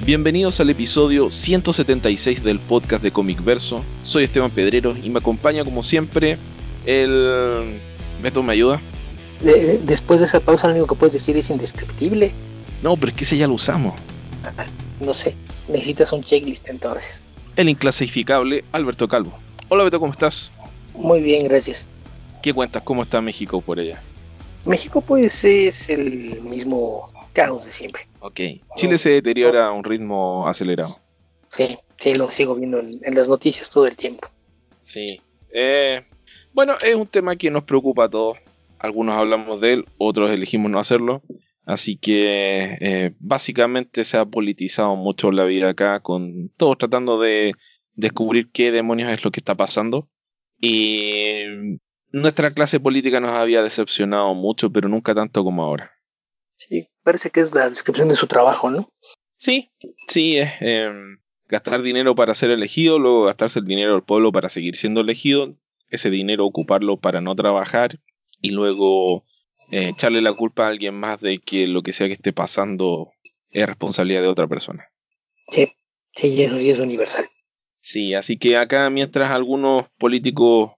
Bienvenidos al episodio 176 del podcast de Comic Verso. Soy Esteban Pedrero y me acompaña como siempre el... Beto, ¿me ayuda? Después de esa pausa lo único que puedes decir es indescriptible. No, pero es que ese ya lo usamos. No sé, necesitas un checklist entonces. El inclasificable Alberto Calvo. Hola Beto, ¿cómo estás? Muy bien, gracias. ¿Qué cuentas? ¿Cómo está México por allá? México pues es el mismo caos de siempre. Ok, Chile se deteriora a un ritmo acelerado. Sí, lo sigo viendo en las noticias todo el tiempo. Sí. Bueno, es un tema que nos preocupa a todos. Algunos hablamos de él, otros elegimos no hacerlo. Así que básicamente se ha politizado mucho la vida acá, con todos tratando de descubrir qué demonios es lo que está pasando. Y nuestra clase política nos había decepcionado mucho, pero nunca tanto como ahora. Sí, parece que es la descripción de su trabajo, ¿no? Sí, es gastar dinero para ser elegido, luego gastarse el dinero del pueblo para seguir siendo elegido, ese dinero ocuparlo para no trabajar y luego echarle la culpa a alguien más de que lo que sea que esté pasando es responsabilidad de otra persona. Sí, eso sí es universal. Sí, así que acá mientras algunos políticos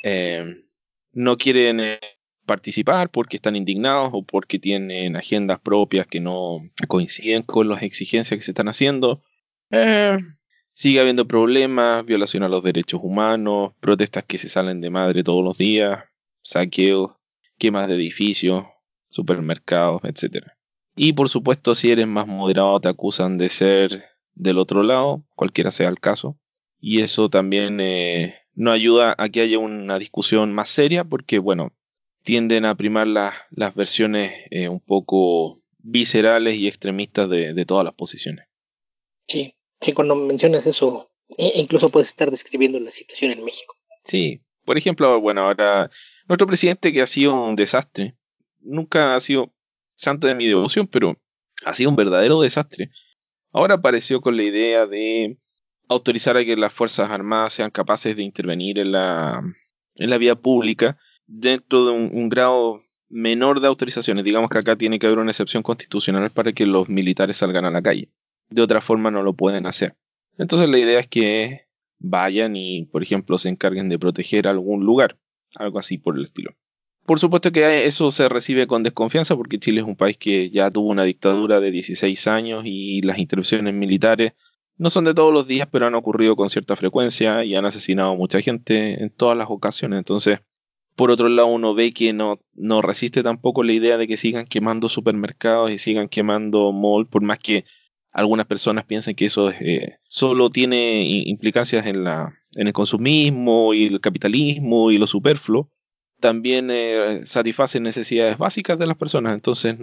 no quieren participar porque están indignados o porque tienen agendas propias que no coinciden con las exigencias que se están haciendo, sigue habiendo problemas, violación a los derechos humanos, protestas que se salen de madre todos los días, saqueos, quemas de edificios, supermercados, etcétera. Y por supuesto, si eres más moderado, te acusan de ser del otro lado, cualquiera sea el caso. Y eso también no ayuda a que haya una discusión más seria, porque, bueno, tienden a primar las versiones un poco viscerales y extremistas de todas las posiciones. Sí, cuando mencionas eso, incluso puedes estar describiendo la situación en México. Sí, por ejemplo, bueno, ahora nuestro presidente, que ha sido un desastre, nunca ha sido santo de mi devoción, pero ha sido un verdadero desastre. Ahora apareció con la idea de autorizar a que las Fuerzas Armadas sean capaces de intervenir en la vía pública dentro de un grado menor de autorizaciones. Digamos que acá tiene que haber una excepción constitucional para que los militares salgan a la calle. De otra forma no lo pueden hacer. Entonces la idea es que vayan y, por ejemplo, se encarguen de proteger algún lugar. Algo así por el estilo. Por supuesto que eso se recibe con desconfianza porque Chile es un país que ya tuvo una dictadura de 16 años y las intervenciones militares no son de todos los días, pero han ocurrido con cierta frecuencia y han asesinado a mucha gente en todas las ocasiones. Entonces, por otro lado, uno ve que no resiste tampoco la idea de que sigan quemando supermercados y sigan quemando mall, por más que algunas personas piensen que eso solo tiene implicancias en el consumismo y el capitalismo y lo superfluo. También satisface necesidades básicas de las personas. Entonces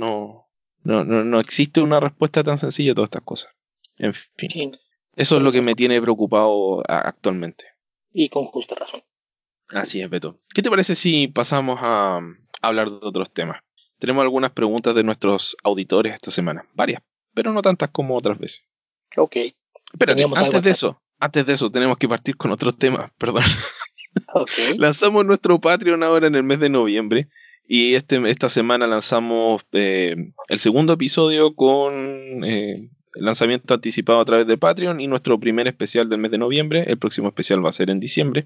no existe una respuesta tan sencilla a todas estas cosas. En fin, Sí, eso es lo que me tiene preocupado actualmente. y con justa razón. Así es, Beto. ¿Qué te parece si pasamos a hablar de otros temas? Tenemos algunas preguntas de nuestros auditores esta semana. Varias, pero no tantas como otras veces. Ok, Espérate, teníamos algo atrás. antes de eso tenemos que partir con otros temas, perdón. Ok. Lanzamos nuestro Patreon ahora en el mes de noviembre y esta semana lanzamos el segundo episodio con lanzamiento anticipado a través de Patreon y nuestro primer especial del mes de noviembre. El próximo especial va a ser en diciembre.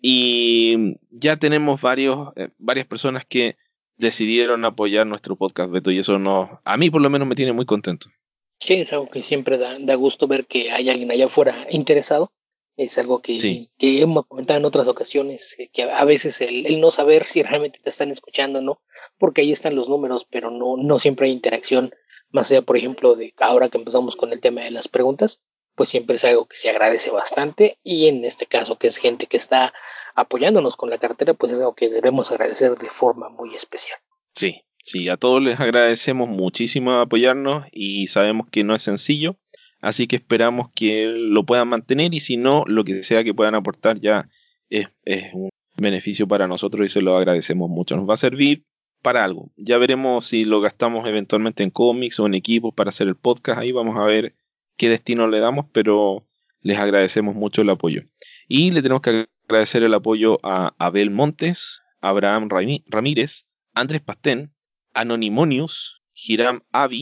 Y ya tenemos varias personas que decidieron apoyar nuestro podcast, Beto, y eso a mí por lo menos me tiene muy contento. Sí, es algo que siempre da gusto ver que hay alguien allá afuera interesado. Es algo Sí, que hemos comentado en otras ocasiones, que a veces el no saber si realmente te están escuchando o no, porque ahí están los números, pero no siempre hay interacción. Más allá, por ejemplo, de ahora que empezamos con el tema de las preguntas, pues siempre es algo que se agradece bastante. Y en este caso, que es gente que está apoyándonos con la cartera, pues es algo que debemos agradecer de forma muy especial. sí, a todos les agradecemos muchísimo apoyarnos y sabemos que no es sencillo, así que esperamos que lo puedan mantener y si no, lo que sea que puedan aportar ya es un beneficio para nosotros y se lo agradecemos mucho. Nos va a servir para algo. Ya veremos si lo gastamos eventualmente en cómics o en equipos para hacer el podcast. Ahí vamos a ver qué destino le damos, pero les agradecemos mucho el apoyo. Y le tenemos que agradecer el apoyo a Abel Montes, Abraham Ramírez, Andrés Pastén, Anonymonius, Hiram Avi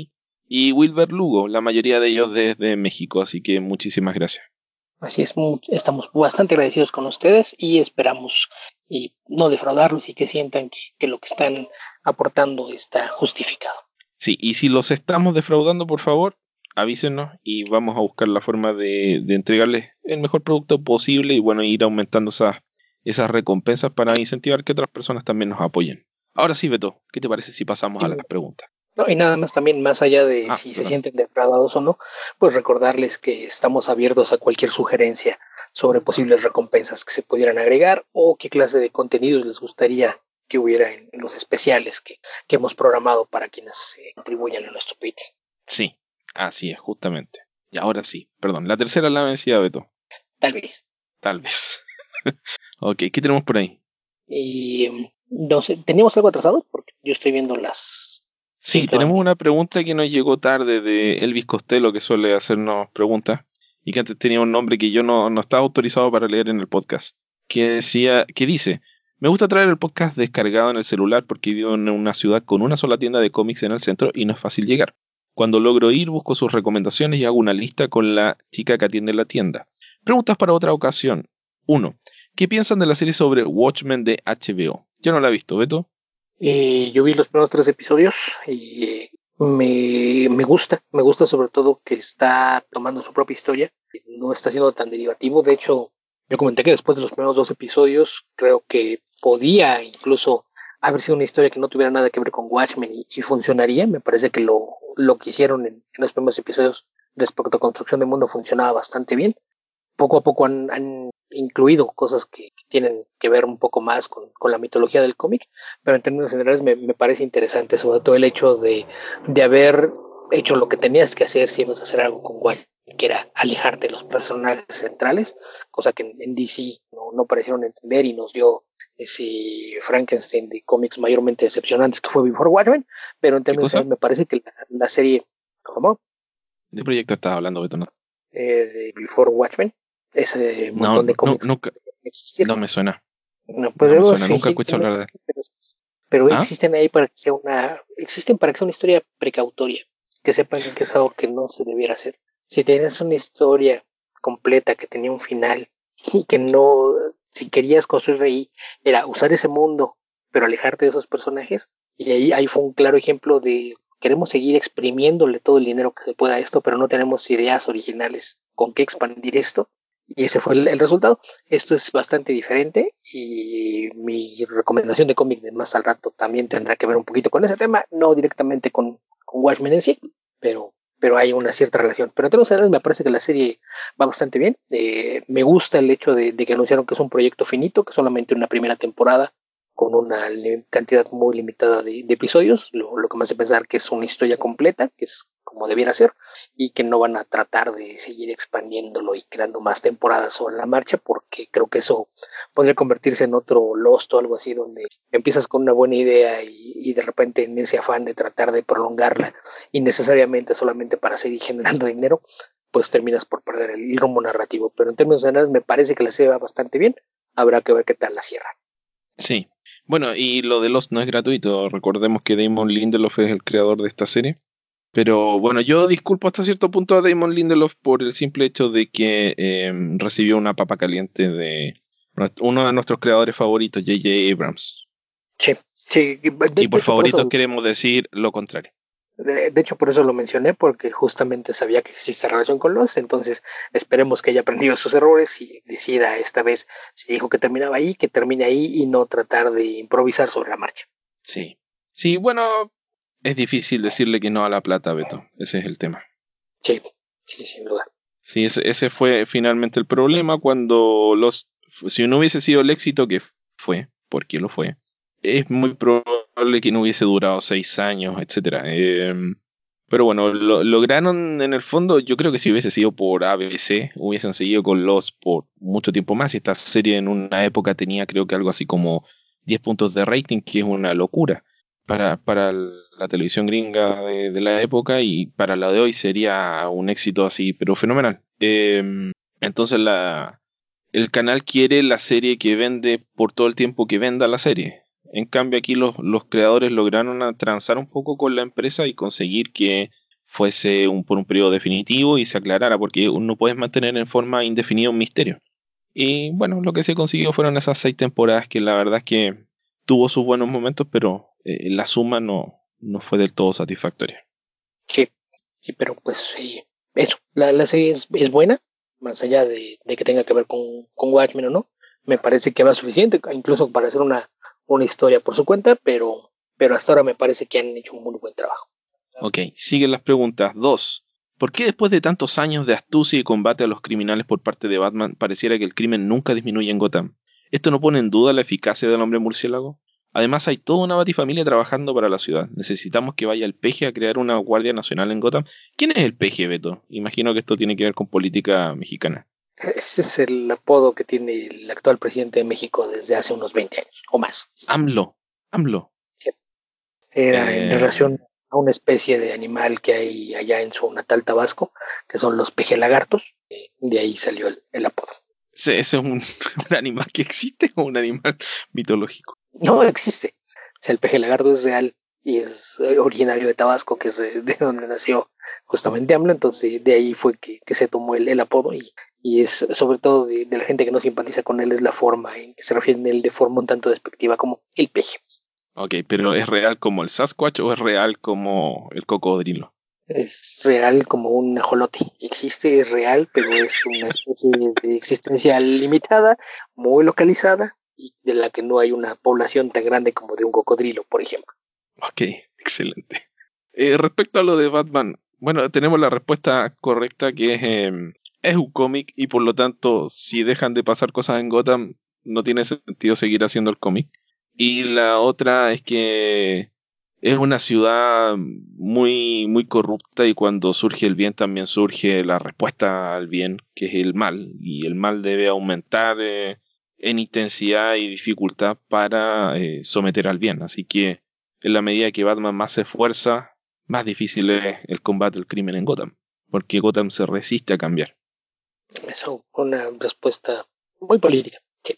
y Wilber Lugo, la mayoría de ellos desde México, así que muchísimas gracias. Así es, estamos bastante agradecidos con ustedes y esperamos y no defraudarlos y que sientan que lo que están aportando está justificado. Sí, y si los estamos defraudando, por favor, avísenos y vamos a buscar la forma de entregarles el mejor producto posible y bueno, ir aumentando esas recompensas para incentivar que otras personas también nos apoyen. Ahora sí, Beto, ¿qué te parece si pasamos a las preguntas? No, y nada más también, más allá de si se Perdón. sienten defraudados o no, pues recordarles que estamos abiertos a cualquier sugerencia sobre posibles recompensas que se pudieran agregar o qué clase de contenidos les gustaría que hubiera en los especiales que hemos programado para quienes contribuyan a nuestro Patreon. Sí, así es, justamente. Y ahora sí, perdón, la tercera la vencida, Beto. Tal vez. Tal vez. Ok, ¿qué tenemos por ahí? Y no sé, ¿teníamos algo atrasado? Porque yo estoy viendo las... Sí, tenemos una pregunta que nos llegó tarde de Elvis Costello, que suele hacernos preguntas, y que antes tenía un nombre que yo no estaba autorizado para leer en el podcast, que dice, me gusta traer el podcast descargado en el celular porque vivo en una ciudad con una sola tienda de cómics en el centro y no es fácil llegar. Cuando logro ir, busco sus recomendaciones y hago una lista con la chica que atiende la tienda. Preguntas para otra ocasión. 1. ¿Qué piensan de la serie sobre Watchmen de HBO? Yo no la he visto, ¿Beto? Yo vi los primeros 3 episodios y me gusta sobre todo que está tomando su propia historia, no está siendo tan derivativo. De hecho, yo comenté que después de los primeros 2 episodios creo que podía incluso haber sido una historia que no tuviera nada que ver con Watchmen y funcionaría. Me parece que lo que hicieron en los primeros episodios respecto a construcción de mundo funcionaba bastante bien. Poco a poco han incluido cosas que tienen que ver un poco más con la mitología del cómic, pero en términos generales me parece interesante, sobre todo el hecho de haber hecho lo que tenías que hacer si ibas a hacer algo con Watchmen, que era alejarte de los personajes centrales, cosa que en DC no parecieron entender y nos dio ese Frankenstein de cómics mayormente decepcionantes que fue Before Watchmen, pero en ¿Qué términos cosa? generales me parece que la serie, ¿cómo? ¿De proyecto estás hablando, Beto? No, De Before Watchmen, ese montón de cómics nunca, que existieron. no me suena. No, pues No me luego suena, sí nunca escuché hablar de él. pero ¿Ah? existen ahí para que sea existen para que sea una historia precautoria, que sepan que es algo que no se debiera hacer. Si tienes una historia completa que tenía un final y que no, si querías construir ahí, era usar ese mundo, pero alejarte de esos personajes, y ahí fue un claro ejemplo de queremos seguir exprimiéndole todo el dinero que se pueda a esto, pero no tenemos ideas originales con qué expandir esto. Y ese fue el resultado. Esto es bastante diferente y mi recomendación de cómic de más al rato también tendrá que ver un poquito con ese tema, no directamente con Watchmen en sí, pero hay una cierta relación. Pero en términos generales me parece que la serie va bastante bien. Me gusta el hecho de que anunciaron que es un proyecto finito, que solamente una primera temporada con una cantidad muy limitada de episodios, lo que me hace pensar que es una historia completa, que es como debiera ser, y que no van a tratar de seguir expandiéndolo y creando más temporadas sobre la marcha, porque creo que eso podría convertirse en otro Lost o algo así, donde empiezas con una buena idea y de repente en ese afán de tratar de prolongarla innecesariamente solamente para seguir generando dinero, pues terminas por perder el rumbo narrativo. Pero en términos generales me parece que la serie va bastante bien, habrá que ver qué tal la cierra. Sí. Bueno, y lo de Lost no es gratuito. Recordemos que Damon Lindelof es el creador de esta serie. Pero bueno, yo disculpo hasta cierto punto a Damon Lindelof por el simple hecho de que recibió una papa caliente de uno de nuestros creadores favoritos, J.J. Abrams. Sí, sí, Y de por hecho por favoritos eso queremos decir lo contrario. de hecho, por eso lo mencioné, porque justamente sabía que existe relación con los, entonces esperemos que haya aprendido sus errores y decida esta vez, si dijo que terminaba ahí, que termine ahí y no tratar de improvisar sobre la marcha. Sí. Sí, bueno, es difícil decirle que no a la plata, Beto. Ese es el tema. Sí, sí, sin duda. Sí, ese fue finalmente el problema cuando si no hubiese sido el éxito que fue, porque lo fue, es muy probable que no hubiese durado 6 años, etcétera. Pero bueno, lograron en el fondo, yo creo que si hubiese sido por ABC, hubiesen seguido con Lost por mucho tiempo más. Y esta serie en una época tenía creo que algo así como 10 puntos de rating, que es una locura para la televisión gringa de la época, y para la de hoy sería un éxito así, pero fenomenal. Entonces el canal quiere la serie que vende por todo el tiempo que venda la serie. En cambio aquí los creadores lograron transar un poco con la empresa y conseguir que fuese por un periodo definitivo y se aclarara, porque no puedes mantener en forma indefinida un misterio. Y bueno, lo que se consiguió fueron esas 6 temporadas que la verdad es que tuvo sus buenos momentos, pero la suma no fue del todo satisfactoria. Sí, sí, pero pues sí, eso, la serie es buena, más allá de que tenga que ver con Watchmen o no, me parece que va suficiente, incluso para hacer una historia por su cuenta, pero hasta ahora me parece que han hecho un muy buen trabajo. Ok, siguen las preguntas. 2. ¿Por qué después de tantos años de astucia y combate a los criminales por parte de Batman pareciera que el crimen nunca disminuye en Gotham? ¿Esto no pone en duda la eficacia del hombre murciélago? Además, hay toda una batifamilia trabajando para la ciudad. Necesitamos que vaya el PG a crear una Guardia Nacional en Gotham. ¿Quién es el PG, Beto? Imagino que esto tiene que ver con política mexicana. Ese es el apodo que tiene el actual presidente de México desde hace unos 20 años o más. AMLO. AMLO. Sí. Era en Eh, relación a una especie de animal que hay allá en su natal Tabasco, que son los pejelagartos. De ahí salió el apodo. ¿Ese es un animal que existe o un animal mitológico? No existe. O sea, el pejelagarto es real y es originario de Tabasco, que es de donde nació justamente AMLO. Entonces, de ahí fue que se tomó el apodo y es sobre todo de la gente que no simpatiza con él, es la forma en que se refieren a él de forma un tanto despectiva como el peje. Ok, pero ¿es real como el Sasquatch o es real como el cocodrilo? Es real como un ajolote. Existe, es real, pero es una especie de existencia limitada, muy localizada y de la que no hay una población tan grande como de un cocodrilo, por ejemplo. Ok, excelente. Respecto a lo de Batman, bueno, tenemos la respuesta correcta que es un cómic y por lo tanto, si dejan de pasar cosas en Gotham, no tiene sentido seguir haciendo el cómic. Y la otra es que es una ciudad muy, muy corrupta y cuando surge el bien también surge la respuesta al bien, que es el mal. Y el mal debe aumentar en intensidad y dificultad para someter al bien. Así que en la medida que Batman más se esfuerza, más difícil es el combate al crimen en Gotham. Porque Gotham se resiste a cambiar. Eso, una respuesta muy política. Sí.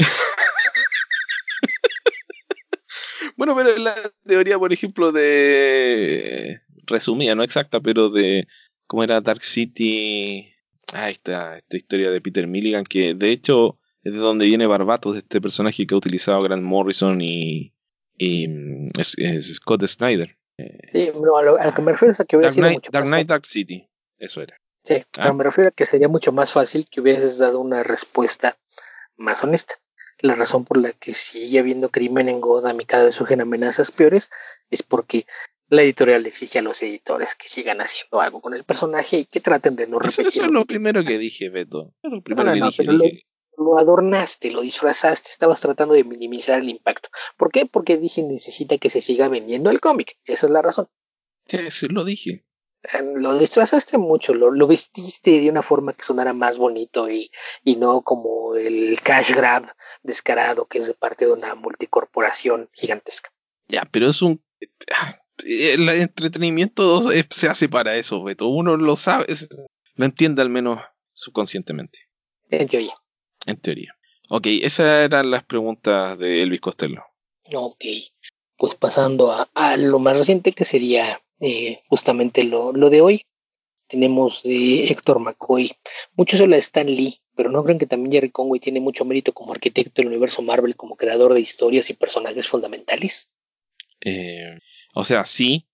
Bueno, pero la teoría, por ejemplo, de resumida, no exacta, pero de cómo era Dark City. Ah, esta historia de Peter Milligan, que de hecho es de donde viene Barbatos, este personaje que ha utilizado Grant Morrison y Scott Snyder. Sí, no, a lo que me refiero es a que hubiera Dark sido Knight, mucho Dark más Knight, fácil. Dark City. Eso era. Sí, pero ¿Ah? me refiero a que sería mucho más fácil que hubieses dado una respuesta más honesta. La razón por la que sigue habiendo crimen en Gotham y cada vez surgen amenazas peores es porque la editorial exige a los editores que sigan haciendo algo con el personaje y que traten de no Eso es repetirlo. lo primero que dije, Beto. Eso es lo No, primero no, que no, dije. pero Dije, lo adornaste, lo disfrazaste, estabas tratando de minimizar el impacto. ¿Por qué? Porque DC necesita que se siga vendiendo el cómic. Esa es la razón. sí, lo dije. Lo disfrazaste mucho, lo vestiste de una forma que sonara más bonito y no como el cash grab descarado que es de parte de una multicorporación gigantesca. Ya, pero es un... El entretenimiento se hace para eso, Beto. Uno lo sabe, lo entiende al menos subconscientemente, En teoría. en teoría. Ok, esas eran las preguntas de Elvis Costello. Ok, pues pasando a lo más reciente que sería justamente lo de hoy. Tenemos de Héctor McCoy. Muchos hablan de Stan Lee, pero ¿no creen que también Jerry Conway tiene mucho mérito como arquitecto del universo Marvel, como creador de historias y personajes fundamentales? Eh, o sea, sí,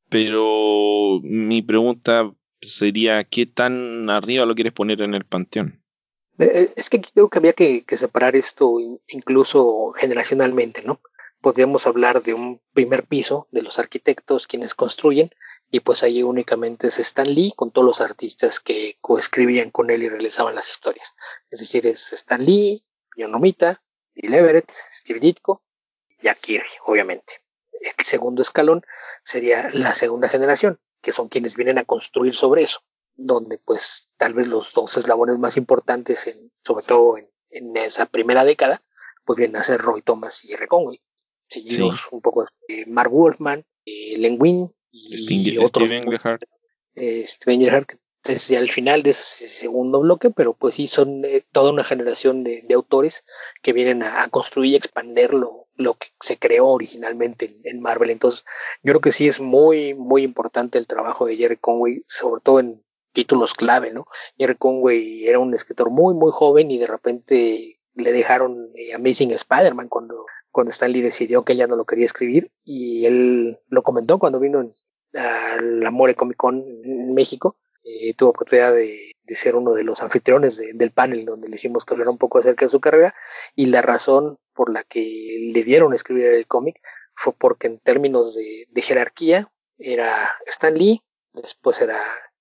pero mi pregunta sería, ¿qué tan arriba lo quieres poner en el panteón? Es que aquí creo que había que separar esto incluso generacionalmente, ¿no? Podríamos hablar de un primer piso de los arquitectos quienes construyen y pues ahí únicamente es Stan Lee con todos los artistas que coescribían con él y realizaban las historias. Es decir, es Stan Lee, John Romita, Bill Everett, Steve Ditko y Jack Kirby, obviamente. El segundo escalón sería la segunda generación, que son quienes vienen a construir sobre eso, donde pues tal vez los dos eslabones más importantes, sobre todo en esa primera década, pues vienen a ser Roy Thomas y R. Conway, Sí, seguidos un poco de Mark Wolfman, Len Wein y otros, Steven Gerrard. Steven Gerrard, desde al final de ese segundo bloque, pero pues sí son toda una generación de autores que vienen a construir y expandir lo que se creó originalmente en Marvel. Entonces, yo creo que sí es muy, muy importante el trabajo de Jerry Conway, sobre todo en títulos clave, ¿no? Jerry Conway era un escritor muy, muy joven y de repente le dejaron Amazing Spider-Man cuando Stan Lee decidió que ya no lo quería escribir, y él lo comentó cuando vino a la More Comic Con en México. Tuvo oportunidad de ser uno de los anfitriones del panel donde le hicimos que hablar un poco acerca de su carrera, y la razón por la que le dieron a escribir el cómic fue porque en términos de jerarquía era Stan Lee, después era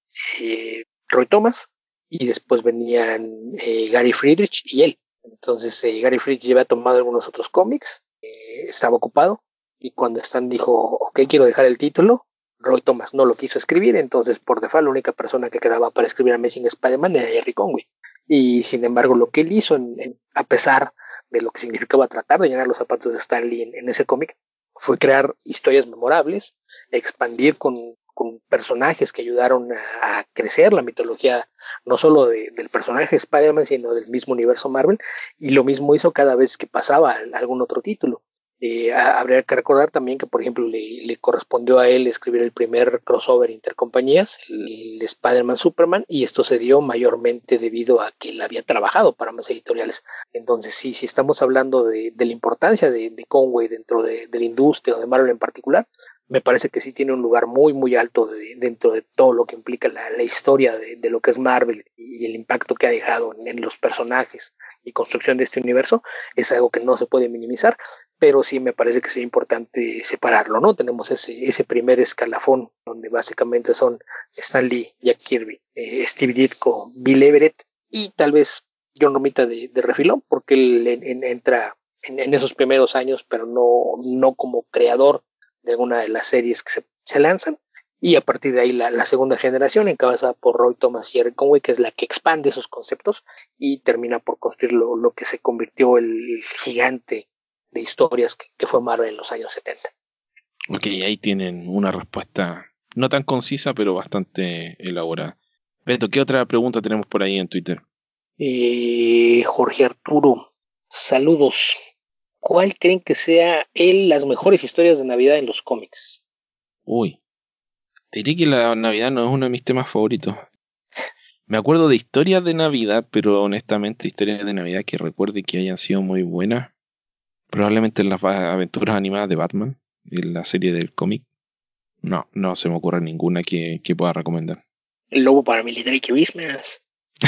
Roy Thomas, y después venían Gary Friedrich y él. Entonces Gary Friedrich ya había tomado algunos otros cómics, estaba ocupado, y cuando Stan dijo, ok, quiero dejar el título, Roy Thomas no lo quiso escribir, entonces por default la única persona que quedaba para escribir Amazing Spider-Man era Jerry Conway. Y sin embargo, lo que él hizo, a pesar de lo que significaba tratar de llenar los zapatos de Stan Lee en ese cómic, fue crear historias memorables, expandir con personajes que ayudaron a crecer la mitología, no solo del personaje Spider-Man, sino del mismo universo Marvel, y lo mismo hizo cada vez que pasaba algún otro título. Habría que recordar también que, por ejemplo, le correspondió a él escribir el primer crossover intercompañías, el Spider-Man Superman, y esto se dio mayormente debido a que él había trabajado para más editoriales. Entonces, sí, si estamos hablando de la importancia de Conway dentro de la industria o de Marvel en particular, me parece que sí tiene un lugar muy, muy alto dentro de todo lo que implica la historia de lo que es Marvel y el impacto que ha dejado en los personajes y construcción de este universo. Es algo que no se puede minimizar, pero sí me parece que es importante separarlo, ¿no? Tenemos ese primer escalafón donde básicamente son Stan Lee, Jack Kirby, Steve Ditko, Bill Everett y tal vez John Romita de refilón, porque él entra en esos primeros años, pero no como creador de alguna de las series que se lanzan, y a partir de ahí la segunda generación encabezada por Roy Thomas y Eric Conway, que es la que expande esos conceptos y termina por construir lo que se convirtió el gigante de historias que fue Marvel en los años 70. Ok, ahí tienen una respuesta no tan concisa, pero bastante elaborada. Beto, ¿qué otra pregunta tenemos por ahí en Twitter? Jorge Arturo, saludos. ¿Cuál creen que sea las mejores historias de Navidad en los cómics? Uy, te diré que la Navidad no es uno de mis temas favoritos. Me acuerdo de historias de Navidad, pero honestamente historias de Navidad que recuerde que hayan sido muy buenas. Probablemente en las aventuras animadas de Batman, en la serie del cómic. No se me ocurre ninguna que pueda recomendar. El lobo paramilitar y Christmas.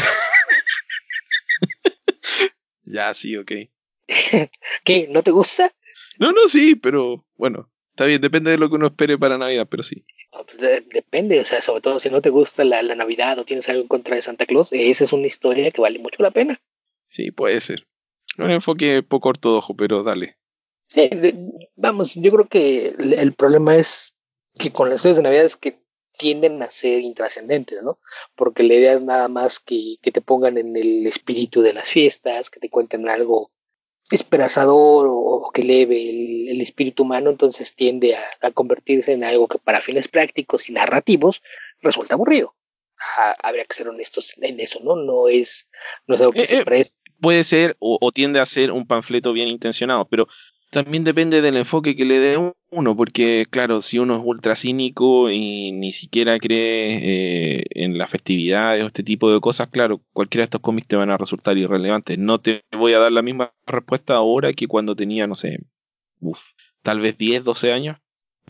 Ya, sí, ok. ¿Qué? ¿No te gusta? No, sí, pero bueno, está bien, depende de lo que uno espere para Navidad, pero sí. No, pues depende, o sea, sobre todo si no te gusta la Navidad o tienes algo en contra de Santa Claus, esa es una historia que vale mucho la pena. Sí, puede ser. Un enfoque poco ortodoxo, pero dale. Sí, vamos, yo creo que el problema es que con las historias de Navidad es que tienden a ser intrascendentes, ¿no? Porque la idea es nada más que te pongan en el espíritu de las fiestas, que te cuenten algo esperanzador o que eleve el espíritu humano, entonces tiende a convertirse en algo que para fines prácticos y narrativos resulta aburrido. Habría que ser honestos en eso, ¿no? No es algo que Eh, se eh, preste. Puede ser o tiende a ser un panfleto bien intencionado, pero también depende del enfoque que le dé uno, porque claro, si uno es ultra cínico y ni siquiera cree en las festividades o este tipo de cosas, claro, cualquiera de estos cómics te van a resultar irrelevantes. No te voy a dar la misma respuesta ahora que cuando tenía, no sé, uf, tal vez 10, 12 años,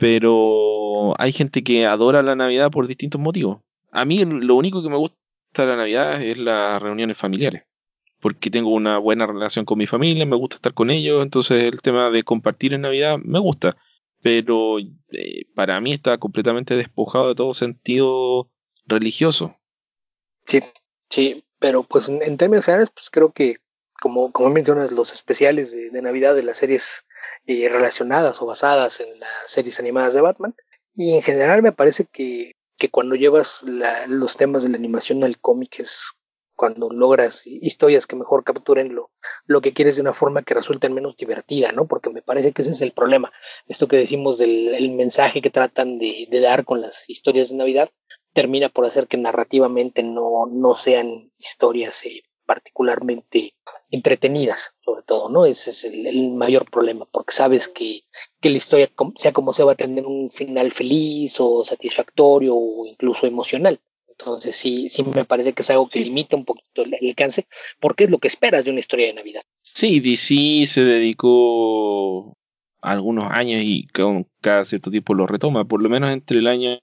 pero hay gente que adora la Navidad por distintos motivos. A mí lo único que me gusta de la Navidad es las reuniones familiares, porque tengo una buena relación con mi familia, me gusta estar con ellos, entonces el tema de compartir en Navidad me gusta, pero para mí está completamente despojado de todo sentido religioso. Sí, sí, pero pues en términos generales, pues creo que como mencionas, los especiales de Navidad de las series relacionadas o basadas en las series animadas de Batman, y en general me parece que cuando llevas los temas de la animación al cómic es cuando logras historias que mejor capturen lo que quieres de una forma que resulte menos divertida, ¿no? Porque me parece que ese es el problema. Esto que decimos del el mensaje que tratan de dar con las historias de Navidad termina por hacer que narrativamente no sean historias particularmente entretenidas, sobre todo, ¿no? Ese es el mayor problema, porque sabes que la historia, sea como sea, va a tener un final feliz o satisfactorio o incluso emocional. Entonces sí me parece que es algo que limita un poquito el alcance, porque es lo que esperas de una historia de Navidad. Sí, DC se dedicó algunos años y con cada cierto tiempo lo retoma. Por lo menos entre el año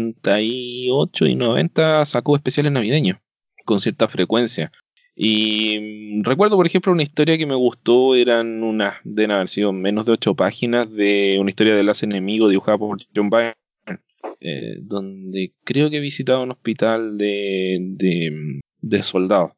88 y 90 sacó especiales navideños con cierta frecuencia. Y recuerdo, por ejemplo, una historia que me gustó, deben haber sido menos de 8 páginas de una historia del As Enemigo dibujada por John Byrne, donde creo que visitaba un hospital de soldados,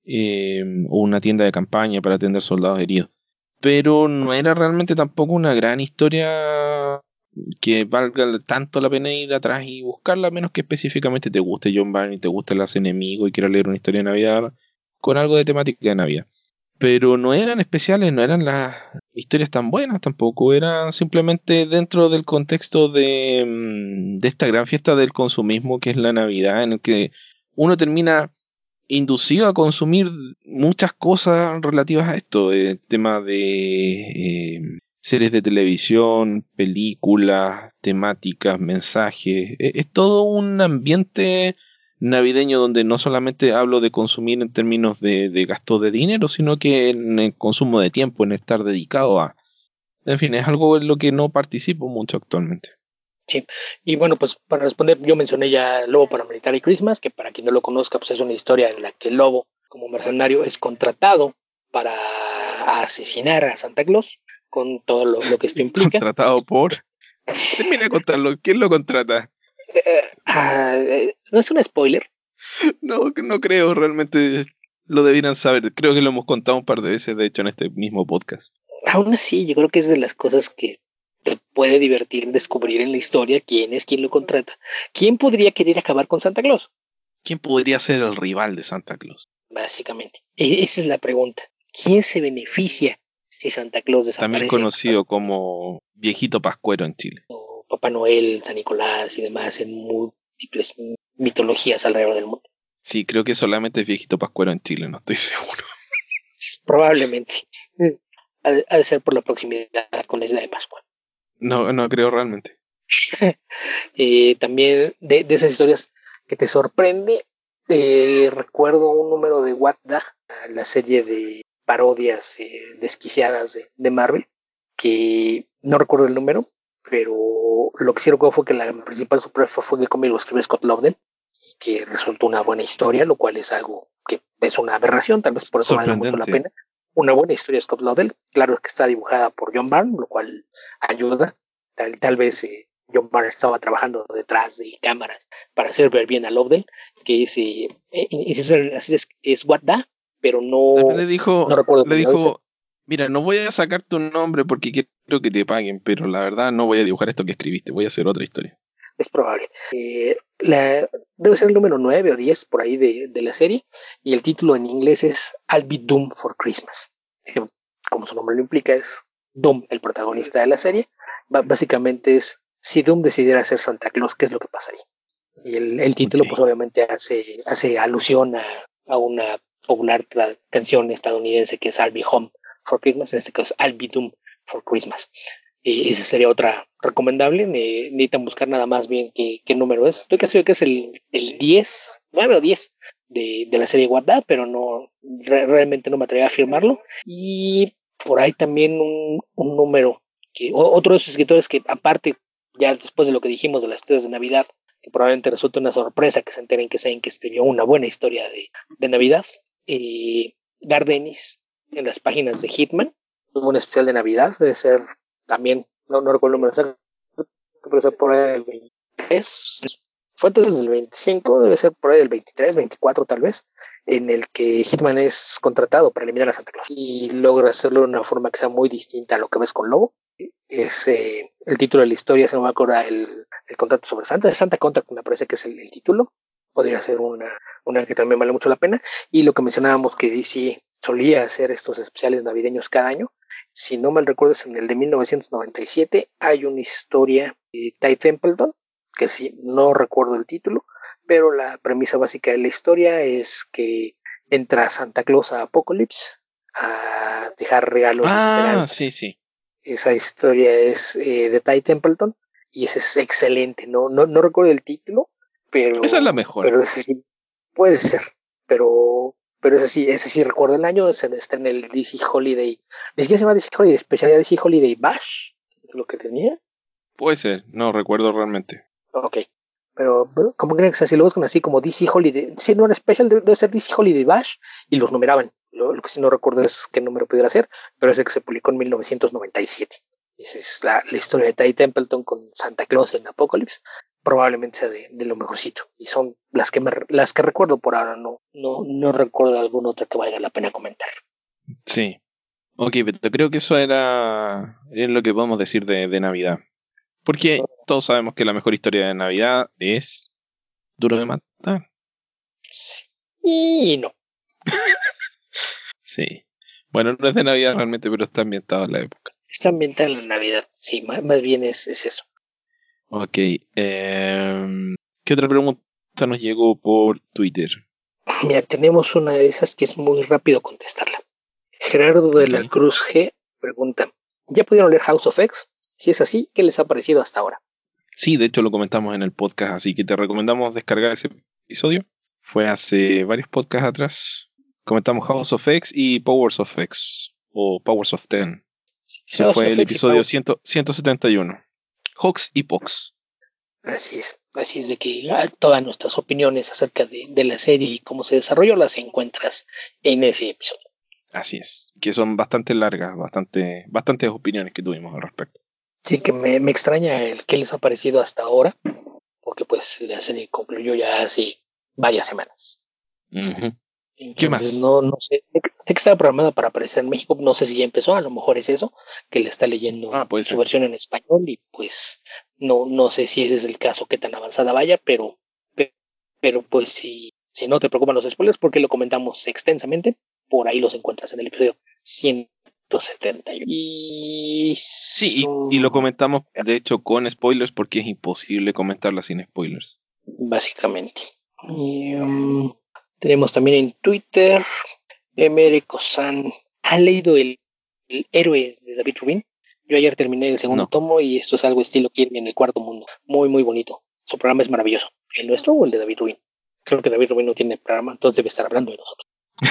o una tienda de campaña para atender soldados heridos. Pero no era realmente tampoco una gran historia que valga tanto la pena ir atrás y buscarla, a menos que específicamente te guste John Byrne y te guste Las Enemigos y quieras leer una historia de Navidad con algo de temática de Navidad. Pero no eran especiales, no eran las historias tan buenas tampoco, eran simplemente dentro del contexto de esta gran fiesta del consumismo que es la Navidad, en el que uno termina inducido a consumir muchas cosas relativas a esto, el tema de series de televisión, películas, temáticas, mensajes, es todo un ambiente navideño donde no solamente hablo de consumir en términos de gasto de dinero, sino que en el consumo de tiempo, en estar dedicado a... En fin, es algo en lo que no participo mucho actualmente. Sí, y bueno, pues para responder, yo mencioné ya Lobo Paramilitar y Christmas, que para quien no lo conozca, pues es una historia en la que el lobo, como mercenario, es contratado para asesinar a Santa Claus, con todo lo que esto implica. Contratado por... Termina de contarlo, ¿quién lo contrata? No es un spoiler. No, no creo, realmente lo debieran saber. Creo que lo hemos contado un par de veces, de hecho, en este mismo podcast. Aún así, yo creo que es de las cosas que te puede divertir descubrir en la historia quién es quien lo contrata. ¿Quién podría querer acabar con Santa Claus? ¿Quién podría ser el rival de Santa Claus? Básicamente. Esa es la pregunta. ¿Quién se beneficia si Santa Claus También desaparece? conocido como Viejito Pascuero en Chile. O Papá Noel, San Nicolás y demás en múltiples mitologías alrededor del mundo. Sí, creo que solamente es Viejito Pascuero en Chile, no estoy seguro. Probablemente. Ha de ser por la proximidad con la isla de Pascua. No, no creo realmente. También de esas historias que te sorprende, recuerdo un número de What Da, la serie de parodias desquiciadas de Marvel, que no recuerdo el número, pero lo que sí recuerdo fue que la principal sorpresa fue que el cómic lo escribió Scott Lobdell, que resultó una buena historia, lo cual es algo que es una aberración, tal vez por eso valga mucho la Sorprendente. pena. Una buena historia de Scott Lobdell, claro que está dibujada por John Byrne, lo cual ayuda. Tal vez John Byrne estaba trabajando detrás de cámaras para hacer ver bien a Lobdell, que es What Da, pero Tal vez no, no recuerdo le cómo lo dice. dijo, mira, no voy a sacar tu nombre porque quiero que te paguen, pero la verdad no voy a dibujar esto que escribiste, voy a hacer otra historia. Es probable. Debe ser el número 9 o 10 por ahí de la serie, y el título en inglés es I'll Be Doom for Christmas. Como su nombre lo implica, es Doom, el protagonista de la serie. Básicamente es si Doom decidiera ser Santa Claus, ¿qué es lo que pasaría? Y el Ok. título, pues obviamente hace alusión a una popular canción estadounidense que es I'll Be Home for Christmas, en este caso I'll Be Doom for Christmas. Esa sería otra recomendable. Necesitan buscar nada más bien qué número es. Estoy casi seguro que es el 10, 9 o 10 de la serie WhatsApp, pero no realmente no me atreví a afirmarlo. Y por ahí también un número, otro de esos escritores que aparte, ya después de lo que dijimos de las historias de Navidad, que probablemente resulte una sorpresa que se enteren que saben que escribió una buena historia de Navidad, Gardenis en las páginas de Hitman, un especial de Navidad, debe ser también, no recuerdo el número exacto, pero ser por ahí del 23, fue antes del 25, debe ser por ahí del 23, 24 tal vez, en el que Hitman es contratado para eliminar a Santa Claus y logra hacerlo de una forma que sea muy distinta a lo que ves con Lobo. Es el título de la historia, se me acuerda el contrato sobre Santa, Santa Contract me parece que es el título, podría ser una que también vale mucho la pena. Y lo que mencionábamos que DC solía hacer estos especiales navideños cada año, si no mal recuerdo es en el de 1997, hay una historia de Ty Templeton, que sí, no recuerdo el título, pero la premisa básica de la historia es que entra Santa Claus a Apocalypse a dejar regalos de esperanza. Sí. Esa historia es de Ty Templeton y ese es excelente. No recuerdo el título, Esa es la mejor. pero ese sí puede ser. Pero ese sí recuerdo el año. Está en el DC Holiday. Ni siquiera se llama DC Holiday, especialidad DC Holiday Bash, es lo que tenía. Puede ser, no recuerdo realmente. Ok. Pero, como creen que si lo buscan así como DC Holiday, si no era especial, debe ser DC Holiday Bash y los numeraban. Lo que sí no recuerdo es qué número pudiera ser, pero es el que se publicó en 1997. Esa es la historia de Ty Templeton con Santa Claus en Apocalypse. Probablemente sea de lo mejorcito. Y son las que recuerdo por ahora. No recuerdo alguna otra que valga la pena comentar. Sí. Ok, pero creo que eso es lo que podemos decir de Navidad. Porque todos sabemos que la mejor historia de Navidad es Duro de Matar. Sí. Y no. Sí. Bueno, no es de Navidad realmente, pero está ambientado en la época. Está ambientada en la Navidad. Sí, más bien es eso. Ok. ¿Qué otra pregunta nos llegó por Twitter? Mira, tenemos una de esas que es muy rápido contestarla. Gerardo de la Ok. Cruz G pregunta: ¿ya pudieron leer House of X? Si es así, ¿qué les ha parecido hasta ahora? Sí, de hecho lo comentamos en el podcast, así que te recomendamos descargar ese episodio. Fue hace varios podcasts atrás. Comentamos House of X y Powers of X, o Powers of Ten, que House fue of el X y episodio Power. 171. Hawks y Pox. Así es de que todas nuestras opiniones acerca de la serie y cómo se desarrolló las encuentras en ese episodio. Así es, que son bastante largas, bastantes opiniones que tuvimos al respecto. Sí que me extraña el que les ha parecido hasta ahora, porque pues la serie concluyó ya hace varias semanas. Ujú. ¿Qué Entonces más? no sé, sé que estaba programada para aparecer en México, no sé si ya empezó, a lo mejor es eso, que le está leyendo Puede su ser. versión en español y pues no sé si ese es el caso, qué tan avanzada vaya, pero pues si no te preocupan los spoilers, porque lo comentamos extensamente, por ahí los encuentras en el episodio 171. Sí, y lo comentamos de hecho con spoilers porque es imposible comentarla sin spoilers. Básicamente. Y, tenemos también en Twitter, Emereco-san, ¿ha leído el héroe de David Rubin? Yo ayer terminé el segundo No. tomo y esto es algo estilo Kirby en el cuarto mundo. Muy, muy bonito. Su programa es maravilloso. ¿El nuestro o el de David Rubin? Creo que David Rubin no tiene programa, entonces debe estar hablando de nosotros.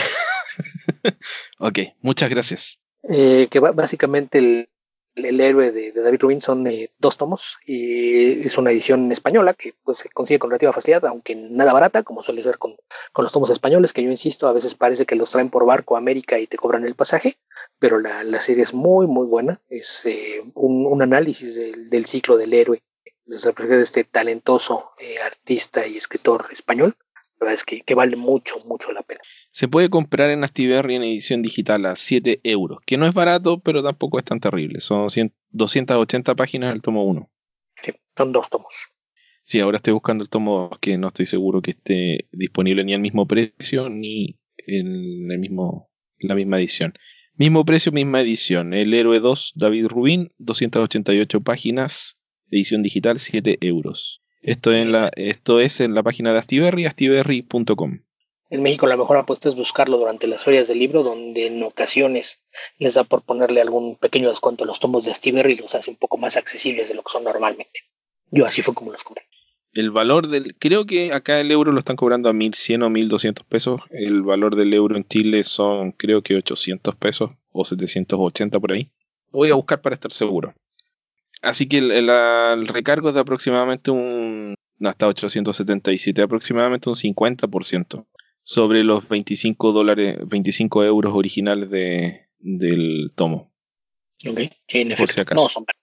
Ok, muchas gracias. Básicamente el héroe de David Rubin son 2 tomos y es una edición española que pues, se consigue con relativa facilidad, aunque nada barata, como suele ser con los tomos españoles, que yo insisto, a veces parece que los traen por barco a América y te cobran el pasaje, pero la serie es muy, muy buena. Es un análisis del ciclo del héroe desde este talentoso artista y escritor español. La verdad es que vale mucho, mucho la pena. Se puede comprar en Astiberri en edición digital a 7 euros, que no es barato, pero tampoco es tan terrible. Son 280 páginas el tomo 1. Sí, son 2 tomos. Sí, ahora estoy buscando el tomo 2, que no estoy seguro que esté disponible ni al mismo precio ni en la misma edición. Mismo precio, misma edición. El Héroe 2, David Rubin, 288 páginas, edición digital, 7 euros. Esto es en la página de Astiberri, astiberri.com. En México la mejor apuesta es buscarlo durante las ferias del libro, donde en ocasiones les da por ponerle algún pequeño descuento a los tomos de Astiberri y los hace un poco más accesibles de lo que son normalmente. Yo así fue como los compré. El valor creo que acá el euro lo están cobrando a 1.100 o 1.200 pesos. El valor del euro en Chile son creo que 800 pesos o 780 por ahí. Lo voy a buscar para estar seguro. Así que el recargo es de aproximadamente no, hasta 877, aproximadamente un 50% sobre los $25, 25 euros originales del tomo, ¿Ok? Sí, en por si efecto. No, acaso. son.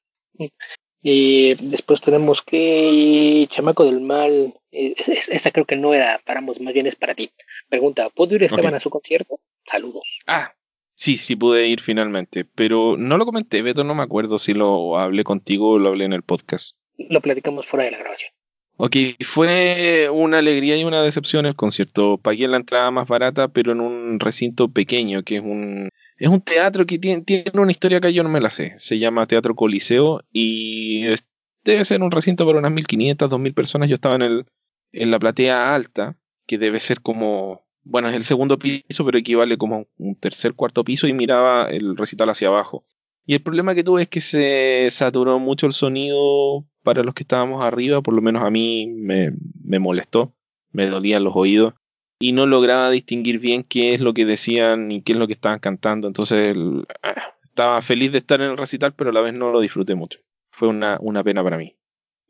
Y después tenemos que Chamaco del Mal. Esta creo que no era para ambos, más bien es para ti. Pregunta: ¿puedo ir Ok. Esteban a su concierto? Saludos. Sí, pude ir finalmente, pero no lo comenté, Beto, no me acuerdo si lo hablé contigo o lo hablé en el podcast. Lo platicamos fuera de la grabación. Ok, fue una alegría y una decepción el concierto. Pagué la entrada más barata, pero en un recinto pequeño, que es un teatro que tiene una historia que yo no me la sé. Se llama Teatro Coliseo y debe ser un recinto para unas 1.500, 2.000 personas. Yo estaba en la platea alta, que debe ser como bueno, es el segundo piso, pero equivale como a un tercer, cuarto piso y miraba el recital hacia abajo. Y el problema que tuve es que se saturó mucho el sonido para los que estábamos arriba, por lo menos a mí me molestó, me dolían los oídos y no lograba distinguir bien qué es lo que decían y qué es lo que estaban cantando. Entonces estaba feliz de estar en el recital, pero a la vez no lo disfruté mucho. Fue una pena para mí.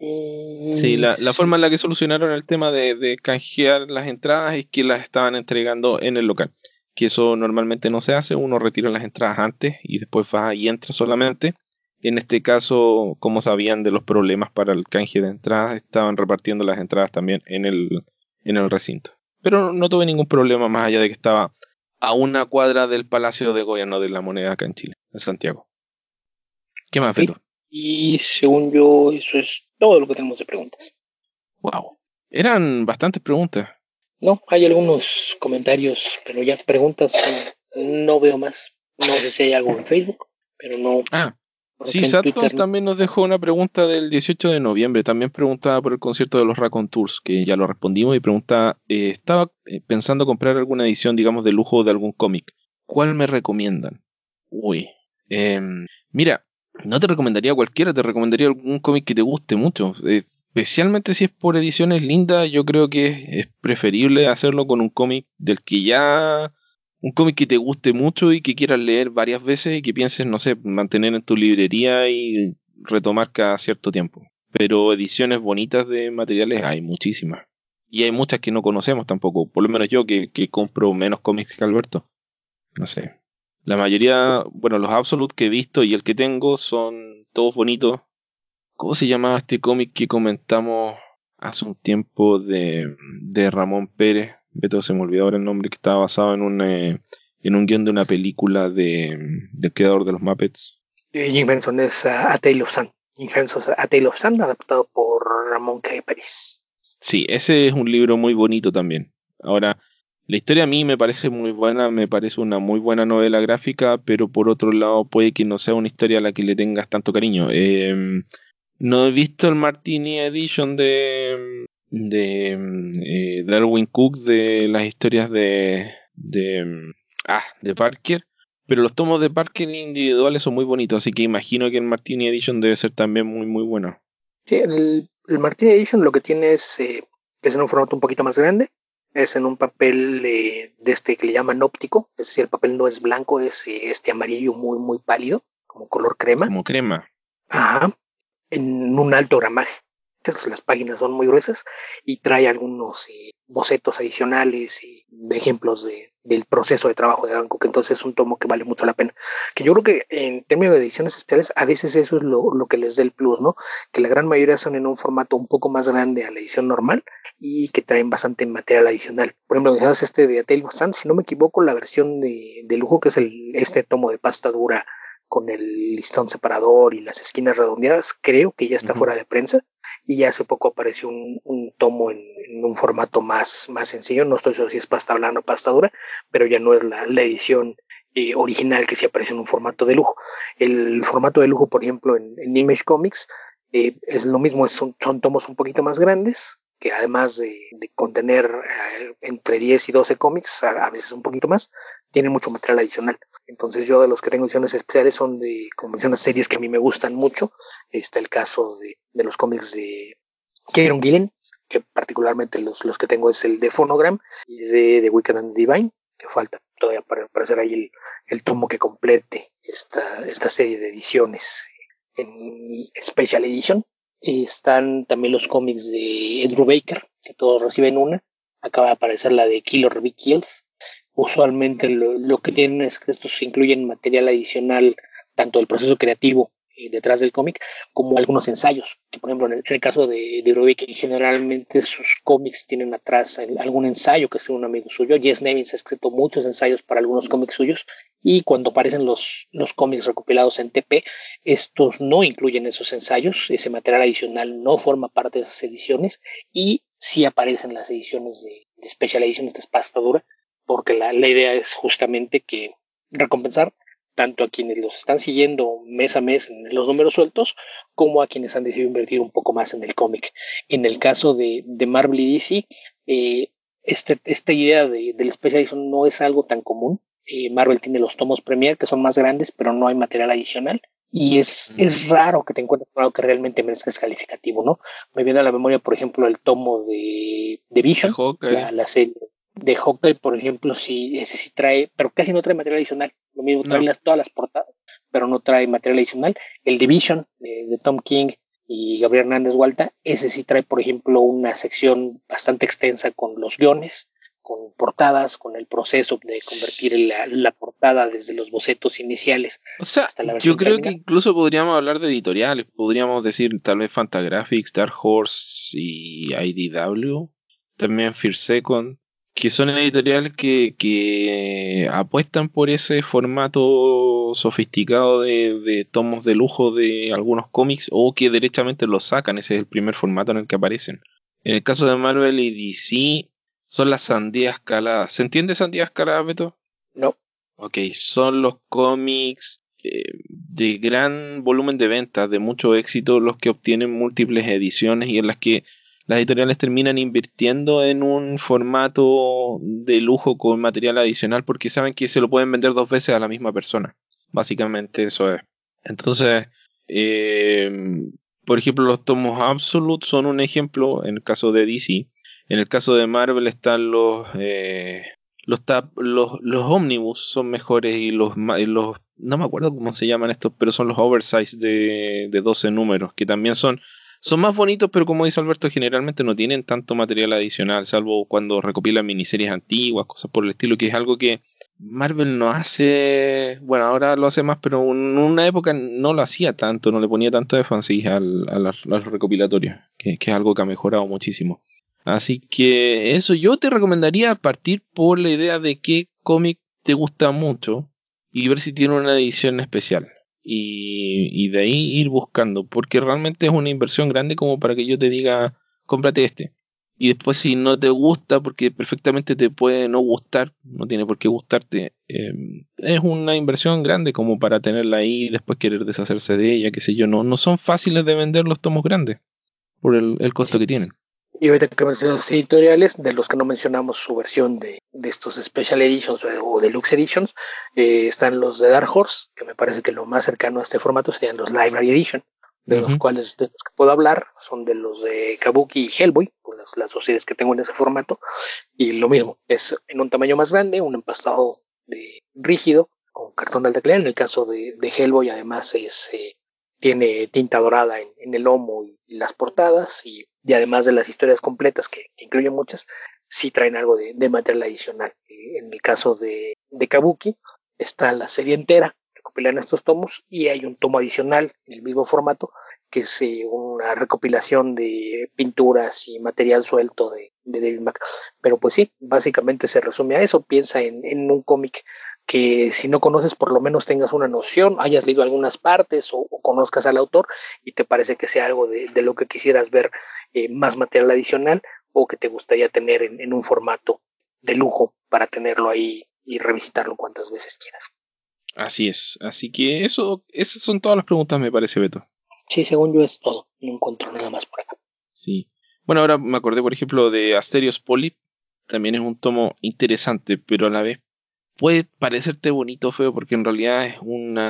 Sí, la Sí. forma en la que solucionaron el tema de canjear las entradas es que las estaban entregando en el local. Que eso normalmente no se hace, uno retira las entradas antes y después va y entra solamente. En este caso, como sabían de los problemas para el canje de entradas, estaban repartiendo las entradas también en el recinto. Pero no tuve ningún problema más allá de que estaba a una cuadra del Palacio de Gobierno de la Moneda acá en Chile, en Santiago. ¿Qué más, Ok. Beto? Y según yo, eso es todo lo que tenemos de preguntas. Wow. Eran bastantes preguntas. No, hay algunos comentarios, pero ya preguntas no veo más. No sé si hay algo en Facebook, pero no, Ah, por sí, acá en Twitter. Satos también nos dejó una pregunta del 18 de noviembre. También preguntaba por el concierto de los Raccoon Tours, que ya lo respondimos, y pregunta, estaba pensando comprar alguna edición, digamos, de lujo de algún cómic. ¿Cuál me recomiendan? Uy, mira, no te recomendaría cualquiera, te recomendaría algún cómic que te guste mucho. Especialmente si es por ediciones lindas, yo creo que es preferible hacerlo con un cómic del que ya un cómic que te guste mucho y que quieras leer varias veces y que pienses, no sé, mantener en tu librería y retomar cada cierto tiempo. Pero ediciones bonitas de materiales hay muchísimas. Y hay muchas que no conocemos tampoco. Por lo menos yo que compro menos cómics que Alberto. No sé. La mayoría, bueno, los Absolute que he visto y el que tengo son todos bonitos. ¿Cómo se llamaba este cómic que comentamos hace un tiempo de Ramón Pérez? Beto, se me olvidó ahora el nombre, que estaba basado en un guión de una película del creador de los Muppets. Jim Henson es A Tale of Sun. Jim Henson es A Tale of Sun, adaptado por Ramón K. Pérez. Sí, ese es un libro muy bonito también. Ahora, la historia a mí me parece muy buena, me parece una muy buena novela gráfica, pero por otro lado puede que no sea una historia a la que le tengas tanto cariño. No he visto el Martini Edition de Darwin Cook de las historias de Parker, pero los tomos de Parker individuales son muy bonitos, así que imagino que el Martini Edition debe ser también muy muy bueno. Sí, el Martini Edition lo que tiene que es en un formato un poquito más grande. Es en un papel de este que le llaman óptico. Es decir, el papel no es blanco, es este amarillo muy, muy pálido, como color crema. Como crema. Ajá. En un alto gramaje. Las páginas son muy gruesas y trae algunos bocetos adicionales y ejemplos del proceso de trabajo de Banco, que entonces es un tomo que vale mucho la pena. Que yo creo que en términos de ediciones especiales, a veces eso es lo que les da el plus, ¿no? Que la gran mayoría son en un formato un poco más grande a la edición normal y que traen bastante material adicional. Por ejemplo, mencionas este de A Tale of Sun, si no me equivoco, la versión de lujo, que es este tomo de pasta dura con el listón separador y las esquinas redondeadas, creo que ya está Ujú. fuera de prensa y ya hace poco apareció un tomo en un formato más sencillo, no estoy seguro si es pasta blanda o pasta dura, pero ya no es la edición original que sí apareció en un formato de lujo. El formato de lujo, por ejemplo, en Image Comics, es lo mismo, son tomos un poquito más grandes, que además de contener entre 10 y 12 cómics, a veces un poquito más, tienen mucho material adicional. Entonces yo de los que tengo ediciones especiales son de, como mencionas, series que a mí me gustan mucho. Está el caso de los cómics de Kieron Gillen, que particularmente los que tengo es el de Phonogram y de The Wicked and the Divine, que falta todavía para hacer ahí el tomo que complete esta serie de ediciones en Special Edition. Y están también los cómics de Ed Brubaker, que todos reciben una. Acaba de aparecer la de Killer Be Killed. Usualmente lo que tienen es que estos incluyen material adicional, tanto del proceso creativo detrás del cómic, como algunos ensayos. Que, por ejemplo, en el caso de Brubaker, generalmente sus cómics tienen atrás algún ensayo que es un amigo suyo. Jess Nevins ha escrito muchos ensayos para algunos cómics suyos, y cuando aparecen los cómics recopilados en TP, estos no incluyen esos ensayos, ese material adicional no forma parte de esas ediciones, y sí aparecen las ediciones de Special Edition, esta es pasta dura, porque la idea es justamente que recompensar tanto a quienes los están siguiendo mes a mes en los números sueltos, como a quienes han decidido invertir un poco más en el cómic. En el caso de Marvel y DC, esta idea del Special Edition no es algo tan común. Marvel tiene los tomos Premier, que son más grandes, pero no hay material adicional. Y es raro que te encuentres con algo que realmente merezca calificativo, ¿no? Me viene a la memoria, por ejemplo, el tomo de Vision, la serie de Hawkeye, por ejemplo, sí, ese sí trae, pero casi no trae material adicional. Lo mismo, trae todas las portadas, pero no trae material adicional. El Division de Tom King y Gabriel Hernández Walta, ese sí trae, por ejemplo, una sección bastante extensa con los guiones, con portadas, con el proceso de convertir la portada desde los bocetos iniciales hasta la versión yo creo terminada. que incluso podríamos hablar de editoriales, podríamos decir tal vez Fantagraphics, Dark Horse y IDW, también Fear Second, que son editoriales que apuestan por ese formato sofisticado de tomos de lujo de algunos cómics o que derechamente los sacan, ese es el primer formato en el que aparecen. En el caso de Marvel y DC son las sandías caladas. ¿Se entiende sandías caladas, Beto? No. Ok, son los cómics de gran volumen de ventas, de mucho éxito, los que obtienen múltiples ediciones y en las que las editoriales terminan invirtiendo en un formato de lujo con material adicional porque saben que se lo pueden vender 2 veces a la misma persona. Básicamente eso es. Entonces, eh, por ejemplo, los tomos Absolute son un ejemplo en el caso de DC. En el caso de Marvel están los ómnibus son mejores y no me acuerdo cómo se llaman estos, pero son los oversize de 12 números, que también son más bonitos, pero como dice Alberto, generalmente no tienen tanto material adicional, salvo cuando recopilan miniseries antiguas, cosas por el estilo, que es algo que Marvel no hace, bueno, ahora lo hace más, pero en una época no lo hacía tanto, no le ponía tanto énfasis a los recopilatorios, que es algo que ha mejorado muchísimo. Así que eso, yo te recomendaría partir por la idea de qué cómic te gusta mucho y ver si tiene una edición especial. Y de ahí ir buscando, porque realmente es una inversión grande como para que yo te diga, cómprate este. Y después si no te gusta, porque perfectamente te puede no gustar, no tiene por qué gustarte, es una inversión grande como para tenerla ahí y después querer deshacerse de ella, qué sé yo, no son fáciles de vender los tomos grandes por el costo que tienen. Y ahorita que mencionas editoriales, de los que no mencionamos su versión de estos Special Editions o Deluxe Editions, están los de Dark Horse, que me parece que lo más cercano a este formato serían los Library Edition, de los cuales de los que puedo hablar son de los de Kabuki y Hellboy, por las dos series que tengo en ese formato, y lo mismo, es en un tamaño más grande, un empastado rígido, con cartón de alta calidad. En el caso de Hellboy, además, tiene tinta dorada en el lomo y las portadas, y además de las historias completas, que incluyen muchas, sí traen algo de material adicional. En el caso de Kabuki, está la serie entera, recopilan estos tomos, y hay un tomo adicional en el mismo formato, que es una recopilación de pinturas y material suelto de David Mack. Pero pues sí, básicamente se resume a eso. Piensa en un cómic que si no conoces, por lo menos tengas una noción, hayas leído algunas partes o conozcas al autor y te parece que sea algo de lo que quisieras ver más material adicional, o que te gustaría tener en un formato de lujo para tenerlo ahí y revisitarlo cuantas veces quieras. Así es. Así que esas son todas las preguntas, me parece, Beto. Sí, según yo es todo. No encuentro nada más por acá. Sí. Bueno, ahora me acordé, por ejemplo, de Asterios Polyp. También es un tomo interesante, pero a la vez puede parecerte bonito o feo, porque en realidad es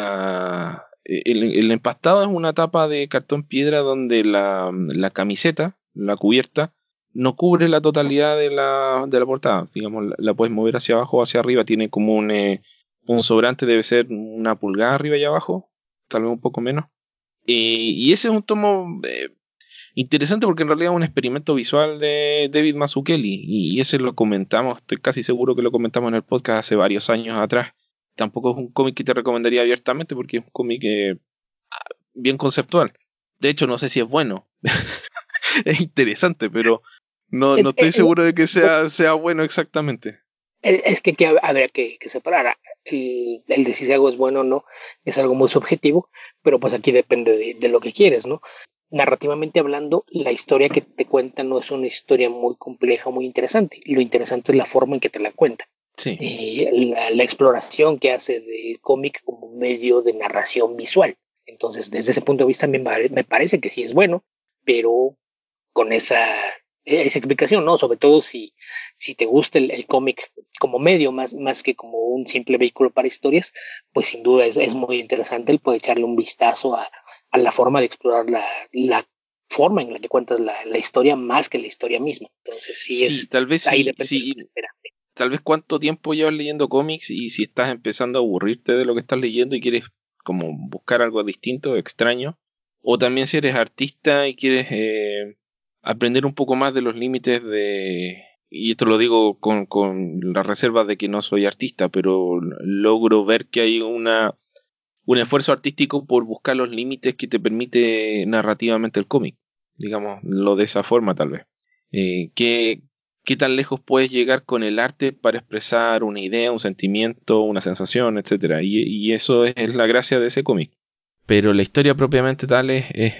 el empastado es una tapa de cartón piedra donde la camiseta, la cubierta, no cubre la totalidad de la portada. Digamos, la puedes mover hacia abajo o hacia arriba. Tiene como un sobrante, debe ser 1 pulgada arriba y abajo, tal vez un poco menos. Y ese es un tomo interesante porque en realidad es un experimento visual de David Mazzucchelli y ese lo comentamos, estoy casi seguro que lo comentamos en el podcast hace varios años atrás. Tampoco es un cómic que te recomendaría abiertamente porque es un cómic bien conceptual. De hecho, no sé si es bueno. Es interesante, pero no estoy seguro de que sea bueno exactamente. Es que habría que separar. El de si algo es bueno o no es algo muy subjetivo, pero pues aquí depende de lo que quieres, ¿no? Narrativamente hablando, la historia que te cuenta no es una historia muy compleja o muy interesante. Lo interesante es la forma en que te la cuenta. Sí. La exploración que hace del cómic como medio de narración visual. Entonces, desde ese punto de vista, me parece que sí es bueno, pero con esa esa explicación, ¿no? Sobre todo si te gusta el cómic como medio, más que como un simple vehículo para historias, pues sin duda es muy interesante. Él puede echarle un vistazo a la forma de explorar la forma en la que cuentas la historia más que la historia misma. Entonces Sí, tal vez ahí sí, depende de lo sí, que esperas. tal vez cuánto tiempo llevas leyendo cómics y si estás empezando a aburrirte de lo que estás leyendo y quieres como buscar algo distinto, extraño, o también si eres artista y quieres aprender un poco más de los límites y esto lo digo con la reserva de que no soy artista, pero logro ver que hay un esfuerzo artístico por buscar los límites que te permite narrativamente el cómic, digámoslo de esa forma tal vez. ¿Qué tan lejos puedes llegar con el arte para expresar una idea, un sentimiento, una sensación, etcétera? Y eso es la gracia de ese cómic. Pero la historia propiamente tal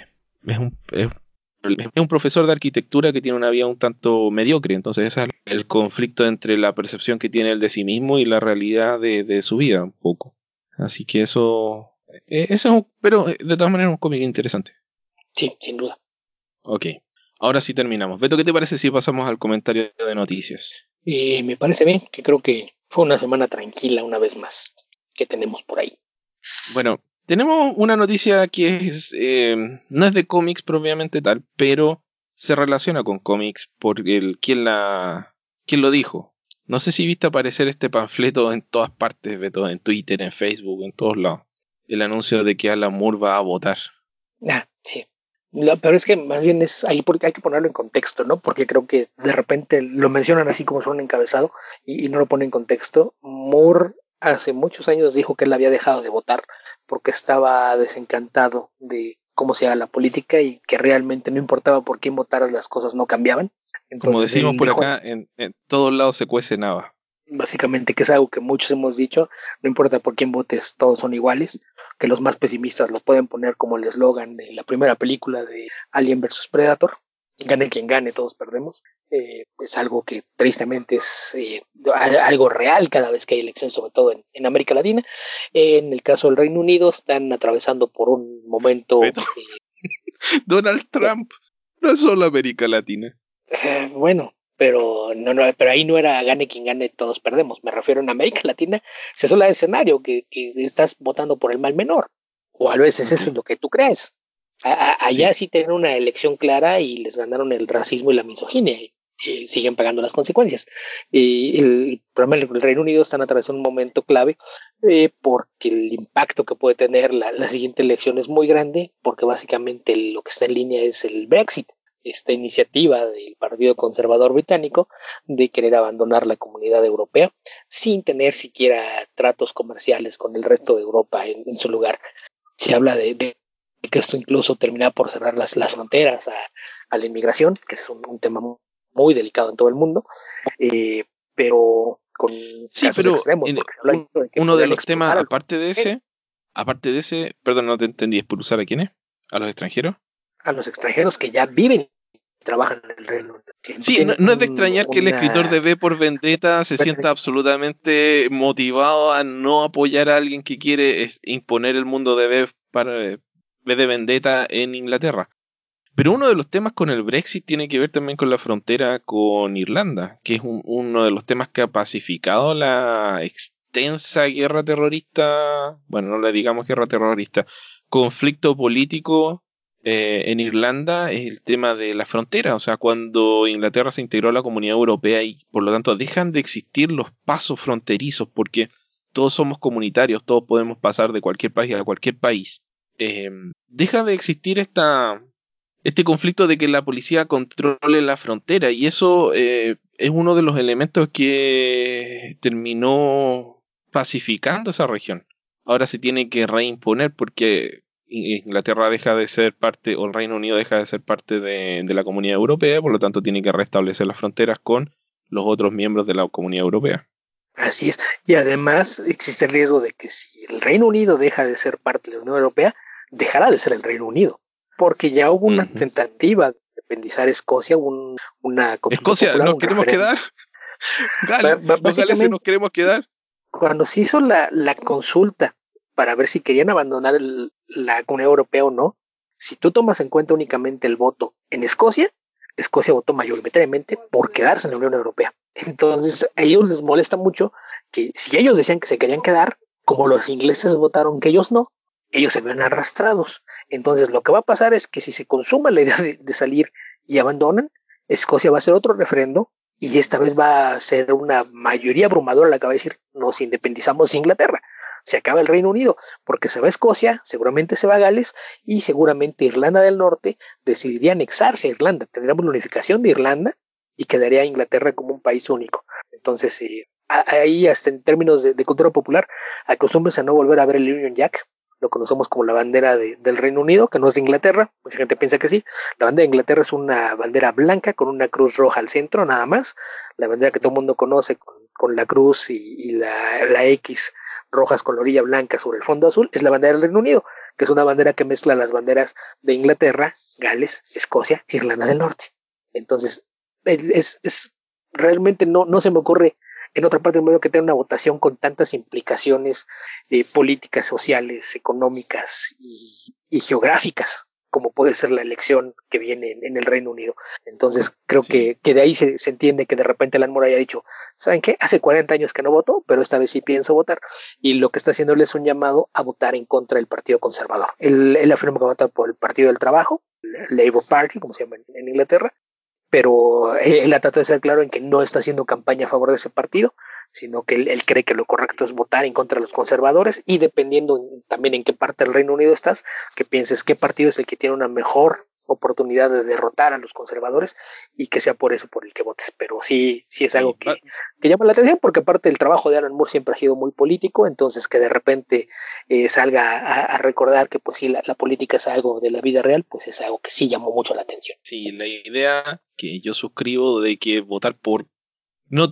es un profesor de arquitectura que tiene una vida un tanto mediocre, entonces ese es el conflicto entre la percepción que tiene él de sí mismo y la realidad de su vida un poco. Así que eso pero de todas maneras es un cómic interesante. Sí, sin duda. Ok, ahora sí terminamos. Beto, ¿qué te parece si pasamos al comentario de noticias? Y me parece bien, que creo que fue una semana tranquila una vez más que tenemos por ahí. Bueno, tenemos una noticia que no es de cómics propiamente tal, pero se relaciona con cómics por quién lo dijo. No sé si viste aparecer este panfleto en todas partes, Beto, en Twitter, en Facebook, en todos lados. El anuncio de que Alan Moore va a votar. Sí. Pero es que más bien es ahí porque hay que ponerlo en contexto, ¿no? Porque creo que de repente lo mencionan así como son encabezado y no lo ponen en contexto. Moore hace muchos años dijo que él había dejado de votar porque estaba desencantado de cómo se haga la política y que realmente no importaba por quién votaras, las cosas no cambiaban. Como Entonces decimos él por dijo acá, en todos lados se cuece nava. básicamente que es algo que muchos hemos dicho, no importa por quién votes, todos son iguales, que los más pesimistas lo pueden poner como el eslogan de la primera película de Alien vs Predator, gane quien gane, todos perdemos. Es algo que tristemente es algo real cada vez que hay elecciones, sobre todo en América Latina. En el caso del Reino Unido están atravesando por un momento Beto, Donald Trump no es solo América Latina. bueno, pero pero ahí no era gane quien gane, todos perdemos. Me refiero en América Latina, se suele el escenario que estás votando por el mal menor, o a veces eso Okay. es lo que tú crees. Allá Sí, sí tienen una elección clara y les ganaron el racismo y la misoginia y siguen pagando las consecuencias. Y el problema del Reino Unido están atravesando un momento clave porque el impacto que puede tener la siguiente elección es muy grande, porque básicamente lo que está en línea es el Brexit, esta iniciativa del Partido Conservador Británico de querer abandonar la comunidad europea sin tener siquiera tratos comerciales con el resto de Europa en su lugar. Se habla de que esto incluso termina por cerrar las fronteras a la inmigración, que es un tema muy delicado en todo el mundo, pero con sí, casos pero extremos, porque se habla de que uno de podrían los temas, expulsar a los extranjeros. aparte de ese, perdón, no te entendí, ¿expulsar a quiénes? ¿A los extranjeros? A los extranjeros que ya viven y trabajan en el Reino Unido. Si no Sí, no, tienen no es de extrañar que el escritor de V por Vendetta se sienta absolutamente motivado a no apoyar a alguien que quiere imponer el mundo de V de Vendetta en Inglaterra. Pero uno de los temas con el Brexit tiene que ver también con la frontera con Irlanda, que es uno de los temas que ha pacificado la extensa guerra terrorista, bueno, no le digamos guerra terrorista, conflicto político en Irlanda, es el tema de la frontera. O sea, cuando Inglaterra se integró a la Comunidad Europea y por lo tanto dejan de existir los pasos fronterizos porque todos somos comunitarios, todos podemos pasar de cualquier país a cualquier país. Deja de existir este conflicto de que la policía controle la frontera y eso es uno de los elementos que terminó pacificando esa región. Ahora se tiene que reimponer porque Inglaterra deja de ser parte, o el Reino Unido deja de ser parte de la Comunidad Europea, por lo tanto tiene que restablecer las fronteras con los otros miembros de la Comunidad Europea. Así es. Y además existe el riesgo de que si el Reino Unido deja de ser parte de la Unión Europea, dejará de ser el Reino Unido. Porque ya hubo una Ujú. tentativa de independizar Escocia, una consulta Escocia, popular, ¿nos un queremos referéndum. quedar? Los galeses nos Básicamente, queremos quedar. cuando se hizo la consulta para ver si querían abandonar la Comunidad Europea o no, si tú tomas en cuenta únicamente el voto en Escocia, Escocia votó mayoritariamente por quedarse en la Unión Europea. Entonces, a ellos les molesta mucho que si ellos decían que se querían quedar, como los ingleses votaron que ellos no, ellos se ven arrastrados. Entonces, lo que va a pasar es que si se consuma la idea de salir y abandonan, Escocia va a hacer otro referendo y esta vez va a ser una mayoría abrumadora la que va a decir nos independizamos de Inglaterra. Se acaba el Reino Unido, porque se va a Escocia, seguramente se va a Gales y seguramente Irlanda del Norte decidiría anexarse a Irlanda. Tendríamos la unificación de Irlanda y quedaría Inglaterra como un país único. Entonces, ahí hasta en términos de cultura popular, acostúmbrense a no volver a ver el Union Jack. Lo conocemos como la bandera del Reino Unido, que no es de Inglaterra, mucha gente piensa que sí. La bandera de Inglaterra es una bandera blanca con una cruz roja al centro, nada más. La bandera que todo el mundo conoce con la cruz y la X rojas con la orilla blanca sobre el fondo azul, es la bandera del Reino Unido, que es una bandera que mezcla las banderas de Inglaterra, Gales, Escocia, Irlanda del Norte. Entonces, realmente no se me ocurre en otra parte del mundo que tenga una votación con tantas implicaciones políticas, sociales, económicas y geográficas, como puede ser la elección que viene en el Reino Unido. Entonces, creo que de ahí se entiende que de repente Alan Moore haya dicho, ¿saben qué? Hace 40 años que no votó, pero esta vez sí pienso votar. Y lo que está haciéndole es un llamado a votar en contra del Partido Conservador. Él afirma que va a votar por el Partido del Trabajo, el Labour Party, como se llama en Inglaterra, pero él ha tratado de ser claro en que no está haciendo campaña a favor de ese partido, sino que él cree que lo correcto es votar en contra de los conservadores y dependiendo también en qué parte del Reino Unido estás, que pienses qué partido es el que tiene una mejor oportunidad de derrotar a los conservadores y que sea por eso por el que votes. Pero sí es algo que llama la atención porque aparte del trabajo de Alan Moore siempre ha sido muy político, entonces que de repente salga a recordar que pues sí la política es algo de la vida real, pues es algo que sí llamó mucho la atención. Sí, la idea que yo suscribo de que votar por no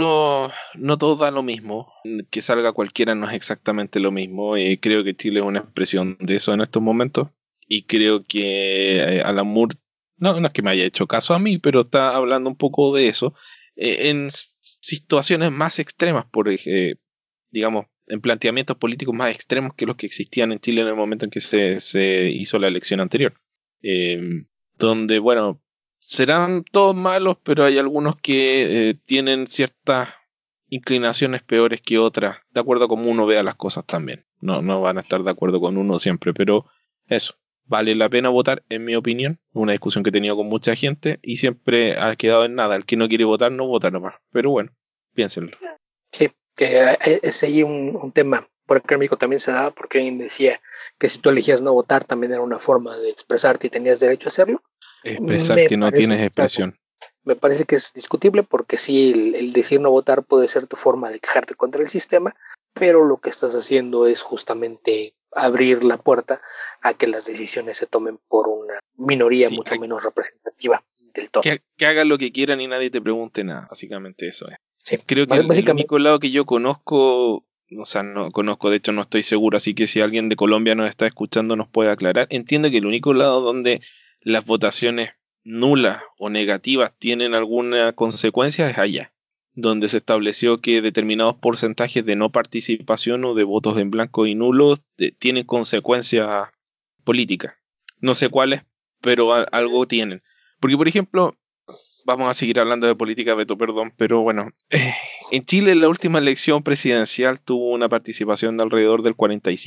todo da lo mismo, que salga cualquiera no es exactamente lo mismo. Creo que Chile es una expresión de eso en estos momentos y creo que Alan Moore, no es que me haya hecho caso a mí, pero está hablando un poco de eso en situaciones más extremas, digamos, en planteamientos políticos más extremos que los que existían en Chile en el momento en que se hizo la elección anterior. Eh, donde, bueno, serán todos malos, pero hay algunos que tienen ciertas inclinaciones peores que otras, de acuerdo a cómo uno vea las cosas también. No van a estar de acuerdo con uno siempre, pero eso, vale la pena votar, en mi opinión. Una discusión que he tenido con mucha gente y siempre ha quedado en nada. El que no quiere votar, no vota nomás. Pero bueno, piénsenlo. Sí, que es ahí un tema. Por acá en México también se daba porque alguien decía que si tú elegías no votar también era una forma de expresarte y tenías derecho a hacerlo. Expresar que no tienes expresión. Me parece que es discutible porque sí, el decir no votar puede ser tu forma de quejarte contra el sistema, pero lo que estás haciendo es justamente abrir la puerta a que las decisiones se tomen por una minoría mucho menos representativa del todo. Que hagan lo que quieran y nadie te pregunte nada, básicamente eso es. Sí, creo que el único lado que yo conozco, o sea, no conozco, de hecho no estoy seguro, así que si alguien de Colombia nos está escuchando nos puede aclarar. Entiendo que el único lado donde las votaciones nulas o negativas tienen alguna consecuencia es allá, donde se estableció que determinados porcentajes de no participación o de votos en blanco y nulos tienen consecuencias políticas. No sé cuáles, pero algo tienen. Porque, por ejemplo, vamos a seguir hablando de política, Beto, perdón, pero bueno, en Chile la última elección presidencial tuvo una participación de alrededor del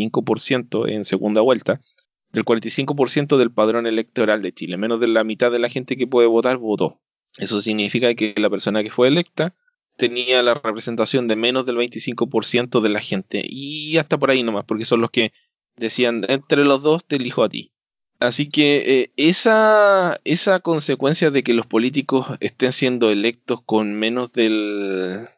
45% en segunda vuelta, del 45% del padrón electoral de Chile, menos de la mitad de la gente que puede votar votó. Eso significa que la persona que fue electa tenía la representación de menos del 25% de la gente, y hasta por ahí nomás, porque son los que decían, entre los dos te elijo a ti. Así que esa consecuencia de que los políticos estén siendo electos con menos del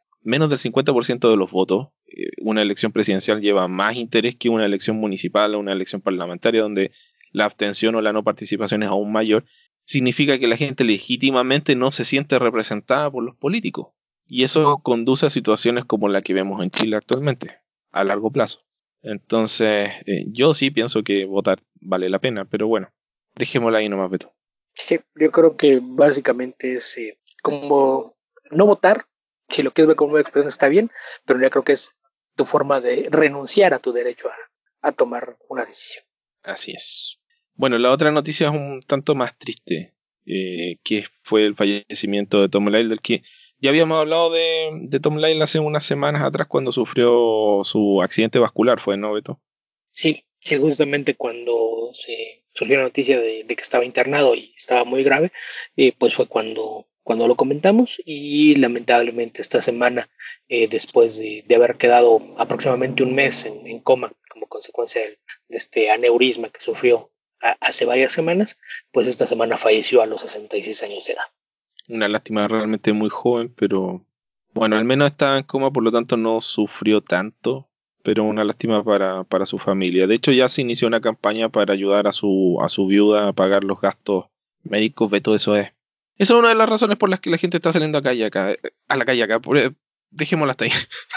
50% de los votos, una elección presidencial lleva más interés que una elección municipal o una elección parlamentaria donde la abstención o la no participación es aún mayor, significa que la gente legítimamente no se siente representada por los políticos. Y eso conduce a situaciones como la que vemos en Chile actualmente, a largo plazo. Entonces, yo sí pienso que votar vale la pena, pero bueno, dejémosla ahí nomás, Beto. Sí, yo creo que básicamente es como no votar, si lo quieres ver como una expresión está bien, pero ya creo que es tu forma de renunciar a tu derecho a tomar una decisión. Así es. Bueno, la otra noticia es un tanto más triste. que fue el fallecimiento de Tom Lyle, del que ya habíamos hablado de Tom Lyle hace unas semanas atrás cuando sufrió su accidente vascular, ¿fue, no, Beto? Sí, sí, justamente cuando se surgió la noticia de que estaba internado y estaba muy grave, pues fue cuando lo comentamos y lamentablemente esta semana, después de haber quedado aproximadamente un mes en coma como consecuencia de este aneurisma que sufrió hace varias semanas, pues esta semana falleció a los 66 años de edad. Una lástima, realmente muy joven, pero bueno, al menos estaba en coma, por lo tanto no sufrió tanto, pero una lástima para su familia. De hecho, ya se inició una campaña para ayudar a su viuda a pagar los gastos médicos. Beto, eso es. Esa es una de las razones por las que la gente está saliendo a la calle acá. Dejémosla hasta ahí.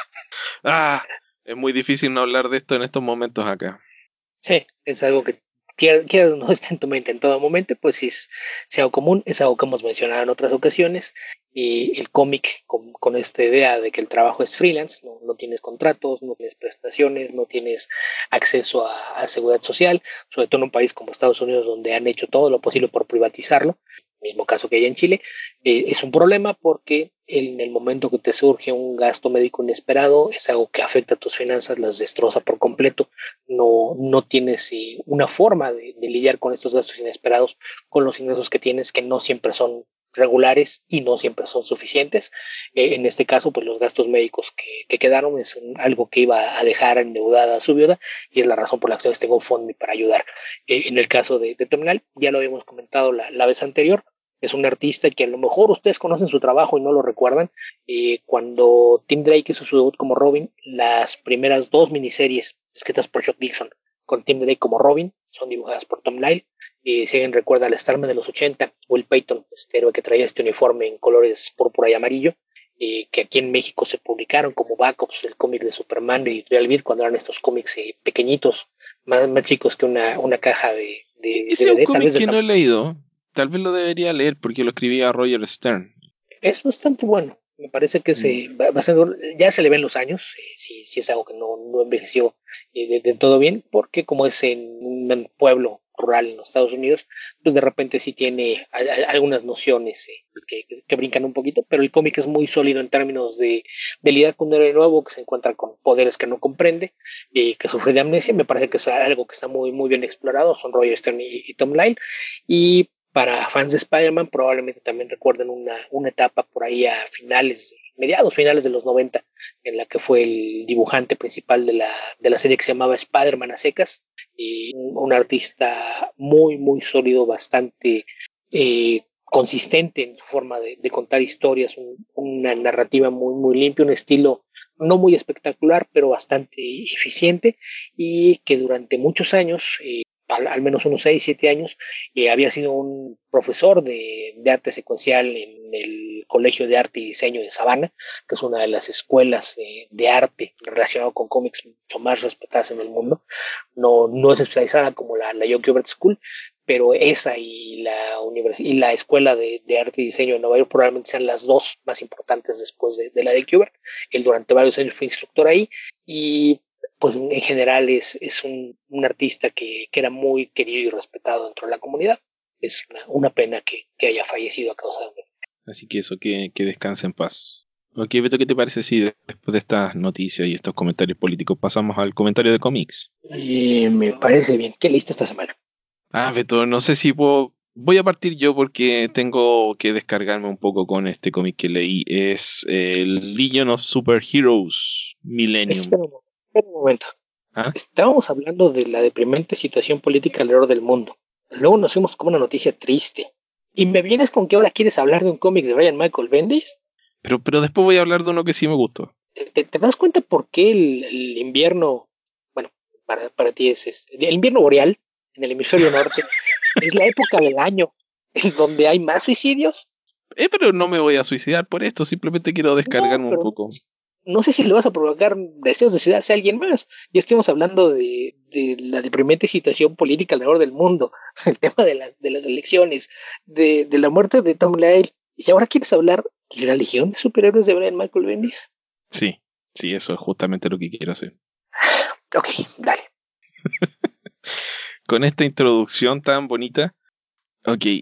Ah, es muy difícil no hablar de esto en estos momentos acá. Sí, es algo que quiera no está en tu mente en todo momento, pues sí es algo común, es algo que hemos mencionado en otras ocasiones, y el cómic con esta idea de que el trabajo es freelance, no tienes contratos, no tienes prestaciones, no tienes acceso a seguridad social, sobre todo en un país como Estados Unidos donde han hecho todo lo posible por privatizarlo, mismo caso que hay en Chile, es un problema porque en el momento que te surge un gasto médico inesperado es algo que afecta a tus finanzas, las destroza por completo, no tienes una forma de lidiar con estos gastos inesperados, con los ingresos que tienes que no siempre son regulares y no siempre son suficientes. En este caso, pues los gastos médicos que quedaron es algo que iba a dejar endeudada a su viuda y es la razón por la que tengo un fondo para ayudar. En el caso de Terminal, ya lo habíamos comentado la vez anterior, es un artista que a lo mejor ustedes conocen su trabajo y no lo recuerdan. Cuando Tim Drake hizo su debut como Robin, las primeras dos miniseries escritas por Chuck Dixon con Tim Drake como Robin son dibujadas por Tom Lyle. Si alguien recuerda al Starman de los 80, Will Payton, este héroe que traía este uniforme en colores púrpura y amarillo, que aquí en México se publicaron como backups del cómic de Superman de Editorial Vid, cuando eran estos cómics pequeñitos, más chicos que una caja de Ese es un DVD, tal cómic vez del que no he tamaño. leído. Tal vez lo debería leer porque lo escribía Roger Stern. Es bastante bueno. Me parece que Mm. ya se le ven los años, si es algo que no envejeció de todo bien, porque como es en un pueblo rural en los Estados Unidos, pues de repente sí tiene algunas nociones que brincan un poquito, pero el cómic es muy sólido en términos de lidiar con un héroe nuevo que se encuentra con poderes que no comprende, que sufre de amnesia. Me parece que es algo que está muy bien explorado, son Roger Stern y Tom Lyle, y para fans de Spider-Man probablemente también recuerden una etapa por ahí a mediados finales de los 90, en la que fue el dibujante principal de la serie que se llamaba Spider-Man a secas, y un artista muy sólido, bastante consistente en su forma de contar historias, una narrativa muy limpia, un estilo no muy espectacular, pero bastante eficiente, y que durante muchos años, al menos unos 6 7 años, había sido un profesor de arte secuencial en el Colegio de Arte y Diseño de Savannah, que es una de las escuelas de arte relacionado con cómics mucho más respetadas en el mundo. No es especializada como la Young Gilbert School, pero esa y la Escuela de Arte y Diseño de Nueva York probablemente sean las dos más importantes después de la de Gilbert. Él durante varios años fue instructor ahí y pues en general es un artista que era muy querido y respetado dentro de la comunidad. Es una pena que haya fallecido a causa de... Así que eso, que descanse en paz. Ok, Beto, ¿qué te parece si después de estas noticias y estos comentarios políticos pasamos al comentario de cómics? Me parece bien. ¿Qué leíste esta semana? Ah, Beto, no sé si puedo... Voy a partir yo porque tengo que descargarme un poco con este cómic que leí. Es el Legion of Superheroes Millennium. Espera un momento. ¿Ah? Estábamos hablando de la deprimente situación política alrededor del mundo. Luego nos fuimos con una noticia triste. ¿Y me vienes con que ahora quieres hablar de un cómic de Brian Michael Bendis? Pero después voy a hablar de uno que sí me gustó. ¿Te das cuenta por qué el invierno, bueno, para ti el invierno boreal en el hemisferio norte es la época del año en donde hay más suicidios? Pero no me voy a suicidar por esto, simplemente quiero No, descargarme un pero poco. no sé si le vas a provocar deseos de suicidarse a alguien más. Ya estamos hablando de la deprimente situación política alrededor del mundo, el tema de las elecciones, de la muerte de Tom Lyle. Y ahora quieres hablar de la Legión de Superhéroes de Brian Michael Bendis. Sí, sí, eso es justamente lo que quiero hacer. Ok, dale. Con esta introducción tan bonita, ok,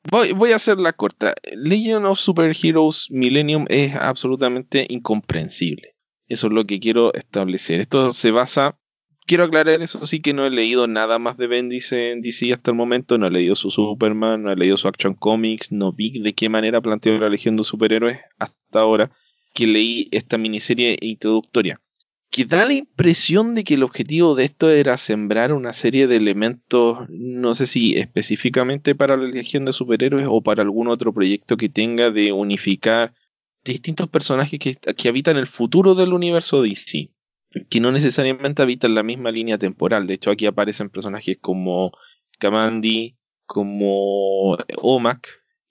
Voy a hacer la corta. Legion of Superheroes Millennium es absolutamente incomprensible. Eso es lo que quiero establecer. Esto se basa... Quiero aclarar eso sí, que no he leído nada más de Bendis en DC hasta el momento. No he leído su Superman, no he leído su Action Comics, no vi de qué manera planteó la Legión de Superhéroes hasta ahora que leí esta miniserie introductoria, que da la impresión de que el objetivo de esto era sembrar una serie de elementos, no sé si específicamente para la Legión de Superhéroes o para algún otro proyecto que tenga de unificar distintos personajes que habitan el futuro del universo DC, que no necesariamente habitan la misma línea temporal. De hecho, aquí aparecen personajes como Kamandi, como Omak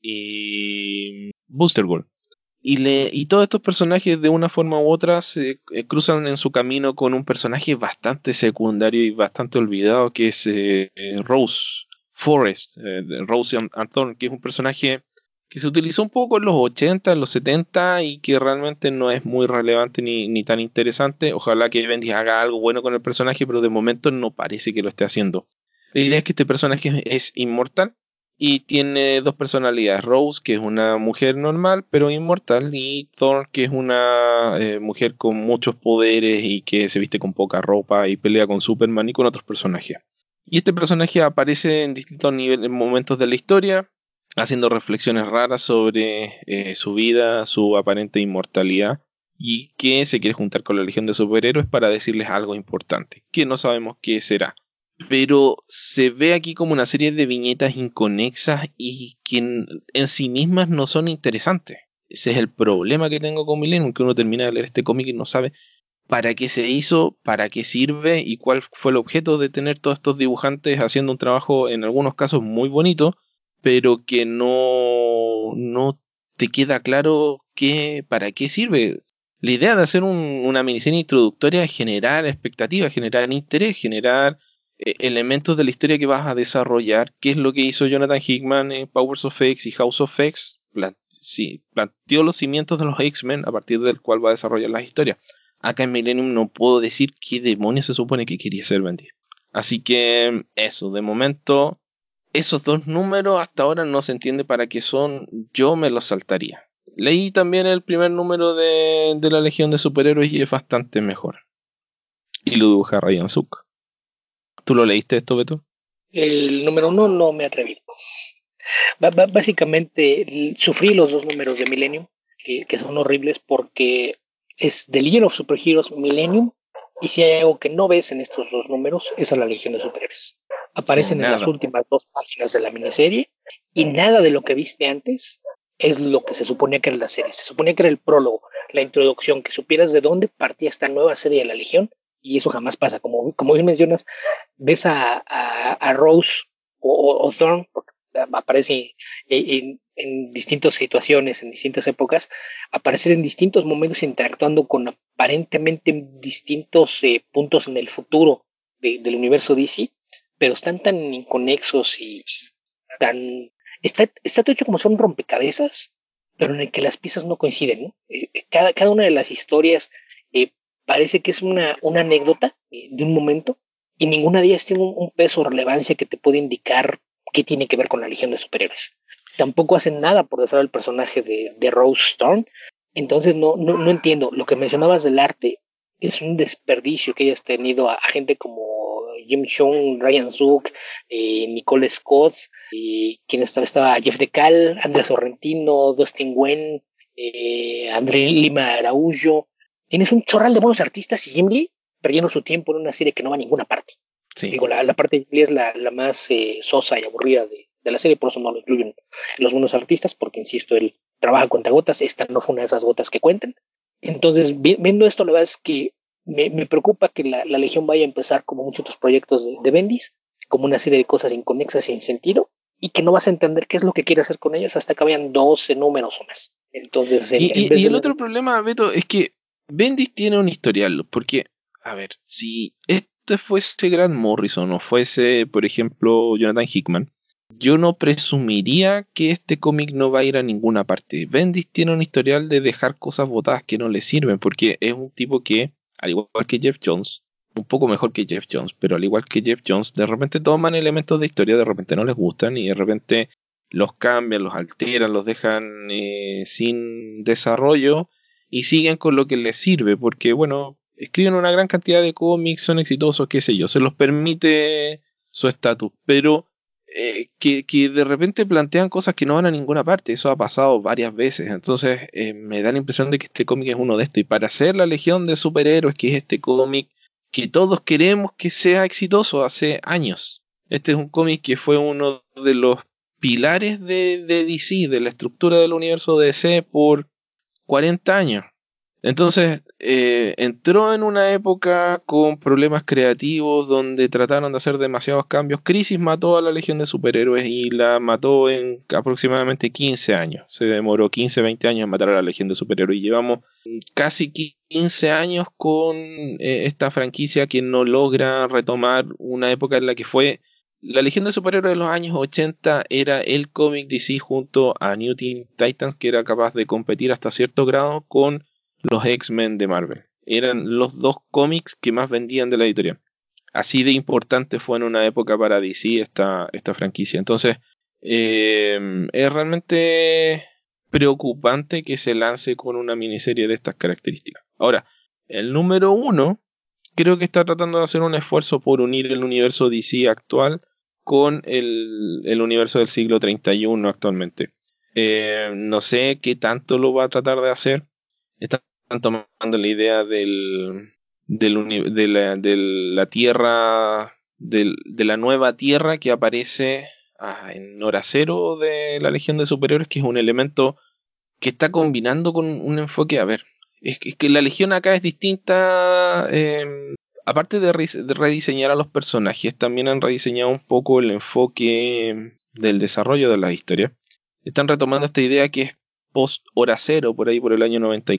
y Booster Gold. Y todos estos personajes de una forma u otra se cruzan en su camino con un personaje bastante secundario y bastante olvidado, que es Rose Forrest, Rose and Thorn, que es un personaje que se utilizó un poco en los 80, en los 70 y que realmente no es muy relevante ni tan interesante. Ojalá que Bendis haga algo bueno con el personaje, pero de momento no parece que lo esté haciendo. La idea es que este personaje es inmortal y tiene dos personalidades: Rose, que es una mujer normal pero inmortal, y Thorn, que es una mujer con muchos poderes y que se viste con poca ropa y pelea con Superman y con otros personajes. Y este personaje aparece en distintos niveles, momentos de la historia, haciendo reflexiones raras sobre su vida, su aparente inmortalidad, y que se quiere juntar con la Legión de Superhéroes para decirles algo importante, que no sabemos qué será. Pero se ve aquí como una serie de viñetas inconexas y que en sí mismas no son interesantes. Ese es el problema que tengo con Millennium, que uno termina de leer este cómic y no sabe para qué se hizo, para qué sirve y cuál fue el objeto de tener todos estos dibujantes haciendo un trabajo en algunos casos muy bonito, pero que no te queda claro para qué sirve. La idea de hacer una miniserie introductoria es generar expectativas, generar interés, generar elementos de la historia que vas a desarrollar, que es lo que hizo Jonathan Hickman en Powers of X y House of X. Sí, planteó los cimientos de los X-Men a partir del cual va a desarrollar las historias. Acá en Millennium no puedo decir qué demonios se supone que quería ser vendido. Así que eso, de momento, esos dos números hasta ahora no se entiende para qué son, yo me los saltaría. Leí también el primer número de la Legión de Superhéroes y es bastante mejor. Y lo dibuja Ryan Suk. ¿Tú lo leíste esto, Beto? El número uno no me atreví. Básicamente sufrí los dos números de Millennium, que son horribles porque es The Legion of Superheroes Millennium, y si hay algo que no ves en estos dos números es a la Legión de Superhéroes. Sí, Aparecen en las nada. últimas dos páginas de la miniserie y nada de lo que viste antes es lo que se suponía que era la serie. Se suponía que era el prólogo, la introducción, que supieras de dónde partía esta nueva serie de la Legión, y eso jamás pasa. Como bien mencionas, ves a Rose o Thorn, porque aparece en distintas situaciones, en distintas épocas, aparecer en distintos momentos interactuando con aparentemente distintos puntos en el futuro del universo DC, pero están tan inconexos y tan... Está todo hecho como son rompecabezas, pero en el que las piezas no coinciden, ¿no? Cada una de las historias parece que es una anécdota de un momento, y ninguna de ellas tiene un peso o relevancia que te puede indicar qué tiene que ver con la Legión de Superhéroes. Tampoco hacen nada por detrás del personaje de Rose Storm. Entonces no entiendo. Lo que mencionabas del arte es un desperdicio que hayas tenido a gente como Jim Chung, Ryan Zook, Nicole Scott, quien estaba Jeff DeCal, Andrea Sorrentino, Dustin Nguyen, André Lima Araújo. Tienes un chorral de buenos artistas y Jim Lee perdiendo su tiempo en una serie que no va a ninguna parte. Sí. Digo, la parte de Jim Lee es la más sosa y aburrida de la serie, por eso no lo incluyen los buenos artistas, porque insisto, él trabaja con gotas, esta no fue una de esas gotas que cuentan. Entonces, viendo esto, la verdad es que me preocupa que la Legión vaya a empezar como muchos otros proyectos de Bendis, como una serie de cosas inconexas sin sentido, y que no vas a entender qué es lo que quiere hacer con ellos hasta que vayan 12 números o más. Entonces, en vez Y de el otro problema, Beto, es que Bendis tiene un historial, porque, a ver, si este fuese Grant Morrison o fuese, por ejemplo, Jonathan Hickman, yo no presumiría que este cómic no va a ir a ninguna parte. Bendis tiene un historial de dejar cosas botadas que no le sirven, porque es un tipo que, al igual que Jeff Jones, un poco mejor que Jeff Jones, pero al igual que Jeff Jones, de repente toman elementos de historia, de repente no les gustan y de repente los cambian, los alteran, los dejan sin desarrollo y siguen con lo que les sirve, porque bueno, escriben una gran cantidad de cómics, son exitosos, qué sé yo, se los permite su estatus, pero que de repente plantean cosas que no van a ninguna parte. Eso ha pasado varias veces. Entonces me da la impresión de que este cómic es uno de estos. Y para hacer la Legión de Superhéroes, que es este cómic que todos queremos que sea exitoso hace años. Este es un cómic que fue uno de los pilares de DC, de la estructura del universo DC por 40 años. Entonces, entró en una época con problemas creativos donde trataron de hacer demasiados cambios. Crisis mató a la Legión de Superhéroes y la mató en aproximadamente 15 años. Se demoró 15, 20 años en matar a la Legión de Superhéroes y llevamos casi 15 años con esta franquicia que no logra retomar una época en la que fue... La Legión de Superhéroes de los años 80 era el cómic DC junto a New Teen Titans que era capaz de competir hasta cierto grado con los X-Men de Marvel. Eran los dos cómics que más vendían de la editorial. Así de importante fue en una época para DC esta franquicia. Entonces, es realmente preocupante que se lance con una miniserie de estas características. Ahora, el número 1 creo que está tratando de hacer un esfuerzo por unir el universo DC actual con el universo del siglo 31 actualmente. No sé qué tanto lo va a tratar de hacer. Están tomando la idea de la tierra, de la nueva tierra que aparece en Hora Cero de la Legión de Superhéroes, que es un elemento que está combinando con un enfoque. A ver, es que la Legión acá es distinta. Aparte de rediseñar a los personajes, también han rediseñado un poco el enfoque del desarrollo de la historia. Están retomando esta idea que es post Hora Cero, por ahí por el año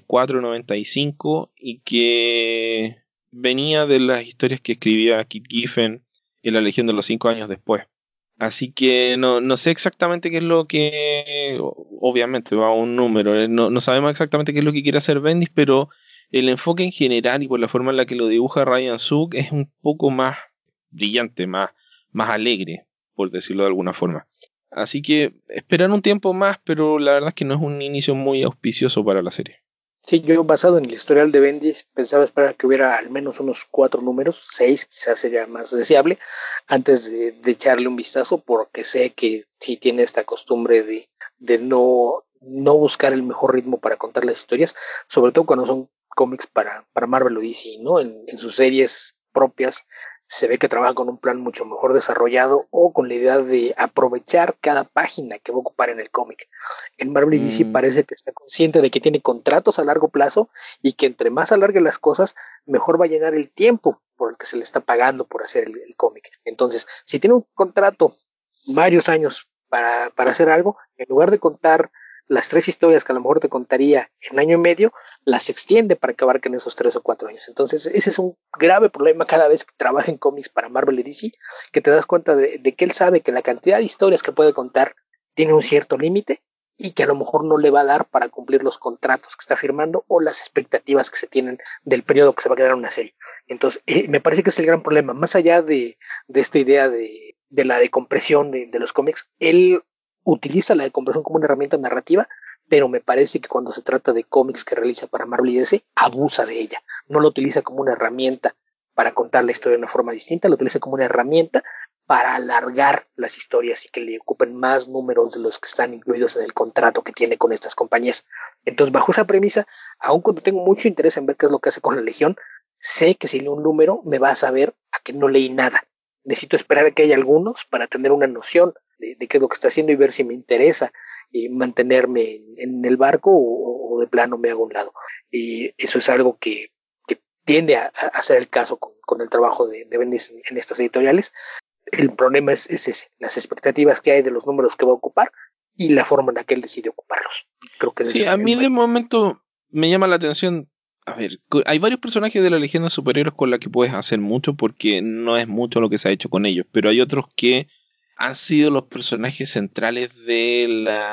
94-95, y que venía de las historias que escribía Kit Giffen en La Legión de los 5 años después. Así que no sé exactamente qué es lo que... Obviamente va a un número, no sabemos exactamente qué es lo que quiere hacer Bendis, pero el enfoque en general y por la forma en la que lo dibuja Ryan Suk es un poco más brillante, más alegre, por decirlo de alguna forma. Así que esperan un tiempo más, pero la verdad es que no es un inicio muy auspicioso para la serie. Sí, yo basado en el historial de Bendis pensaba esperar que hubiera al menos unos 4 números, 6 quizás sería más deseable, antes de echarle un vistazo, porque sé que sí tiene esta costumbre de no buscar el mejor ritmo para contar las historias, sobre todo cuando son cómics para Marvel o DC, ¿no? En sus series propias se ve que trabaja con un plan mucho mejor desarrollado o con la idea de aprovechar cada página que va a ocupar en el cómic. En Marvel y DC parece que está consciente de que tiene contratos a largo plazo y que entre más alargue las cosas, mejor va a llenar el tiempo por el que se le está pagando por hacer el cómic. Entonces, si tiene un contrato varios años para hacer algo, en lugar de contar las 3 historias que a lo mejor te contaría en 1 año y medio, las extiende para que abarquen esos 3 o 4 años. Entonces, ese es un grave problema cada vez que trabaja en cómics para Marvel y DC, que te das cuenta de que él sabe que la cantidad de historias que puede contar tiene un cierto límite y que a lo mejor no le va a dar para cumplir los contratos que está firmando o las expectativas que se tienen del periodo que se va a quedar en una serie. Entonces, me parece que es el gran problema. Más allá de esta idea de la decompresión de los cómics, él utiliza la decompresión como una herramienta narrativa, pero me parece que cuando se trata de cómics que realiza para Marvel y DC, abusa de ella. No lo utiliza como una herramienta para contar la historia de una forma distinta, lo utiliza como una herramienta para alargar las historias y que le ocupen más números de los que están incluidos en el contrato que tiene con estas compañías. Entonces, bajo esa premisa, aun cuando tengo mucho interés en ver qué es lo que hace con la Legión, sé que si leo un número me va a saber a que no leí nada. Necesito esperar a que haya algunos para tener una noción de qué es lo que está haciendo y ver si me interesa mantenerme en el barco o de plano me hago a un lado. Y eso es algo que tiende a ser el caso con el trabajo de Bendis en estas editoriales. El problema es ese, las expectativas que hay de los números que va a ocupar y la forma en la que él decide ocuparlos. Creo que Sí, a mí de momento me llama la atención. A ver, hay varios personajes de la Legión de Superhéroes con la que puedes hacer mucho porque no es mucho lo que se ha hecho con ellos, pero hay otros que han sido los personajes centrales de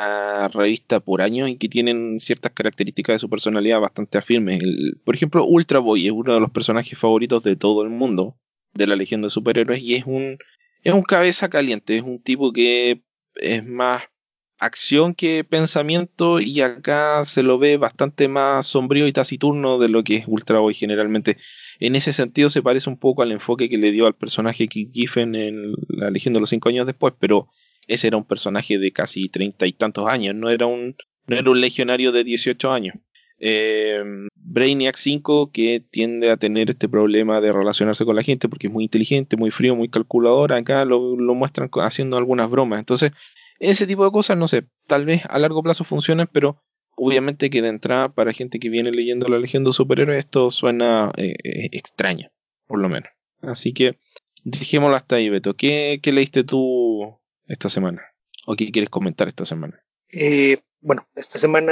la revista por años y que tienen ciertas características de su personalidad bastante afirmes. Por ejemplo, Ultra Boy es uno de los personajes favoritos de todo el mundo de la Legión de Superhéroes y es un cabeza caliente, es un tipo que es más acción que pensamiento, y acá se lo ve bastante más sombrío y taciturno de lo que es Ultra Boy generalmente. En ese sentido se parece un poco al enfoque que le dio al personaje Kit Giffen en La Legión de los Cinco Años Después, pero ese era un personaje de casi 30 y tantos años, no era un legionario de 18 años. Eh, Brainiac 5, que tiende a tener este problema de relacionarse con la gente porque es muy inteligente, muy frío, muy calculador, acá lo muestran haciendo algunas bromas. Entonces, ese tipo de cosas, no sé, tal vez a largo plazo funcionen, pero obviamente que de entrada para gente que viene leyendo la Legión de Superhéroes esto suena extraño, por lo menos. Así que dejémoslo hasta ahí, Beto. ¿Qué leíste tú esta semana? ¿O qué quieres comentar esta semana? Bueno, esta semana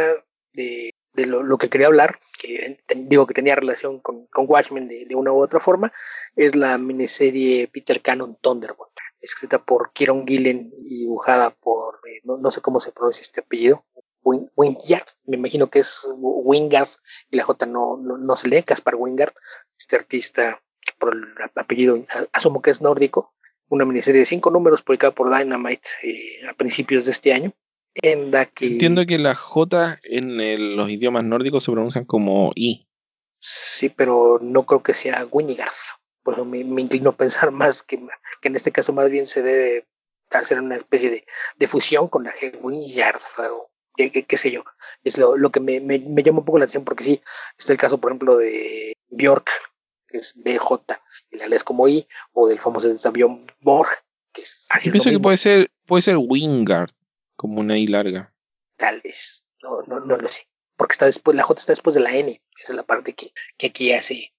de lo que quería hablar, que digo que tenía relación con Watchmen de una u otra forma, es la miniserie Peter Cannon Thunderbolt, escrita por Kieron Gillen y dibujada por, no sé cómo se pronuncia este apellido, Wingard, me imagino que es Wingard, y la J no se lee, Caspar Wingard, este artista por el apellido asumo que es nórdico, una miniserie de 5 números publicada por Dynamite a principios de este año, en la que Entiendo que las J en los idiomas nórdicos se pronuncian como I. sí, pero no creo que sea Wingard. Por eso me inclino a pensar más que en este caso más bien se debe hacer una especie de fusión con la G Wingard o qué sé yo. Es lo que me llama un poco la atención porque sí, está el caso, por ejemplo, de Bjork, que es BJ, y la lees como I, o del famoso avión Borg, que así Yo es lo pienso que mismo, puede ser Wingard, como una I larga. tal vez. No lo sé. Porque está después, la J está después de la N. Esa es la parte que aquí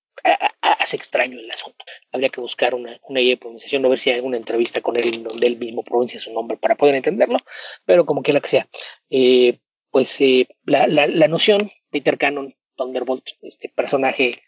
hace extraño el asunto. Habría que buscar una guía de pronunciación, no ver si hay alguna entrevista con él donde él mismo pronuncia su nombre para poder entenderlo, pero como quiera que sea. La noción, Peter Cannon, Thunderbolt, este personaje,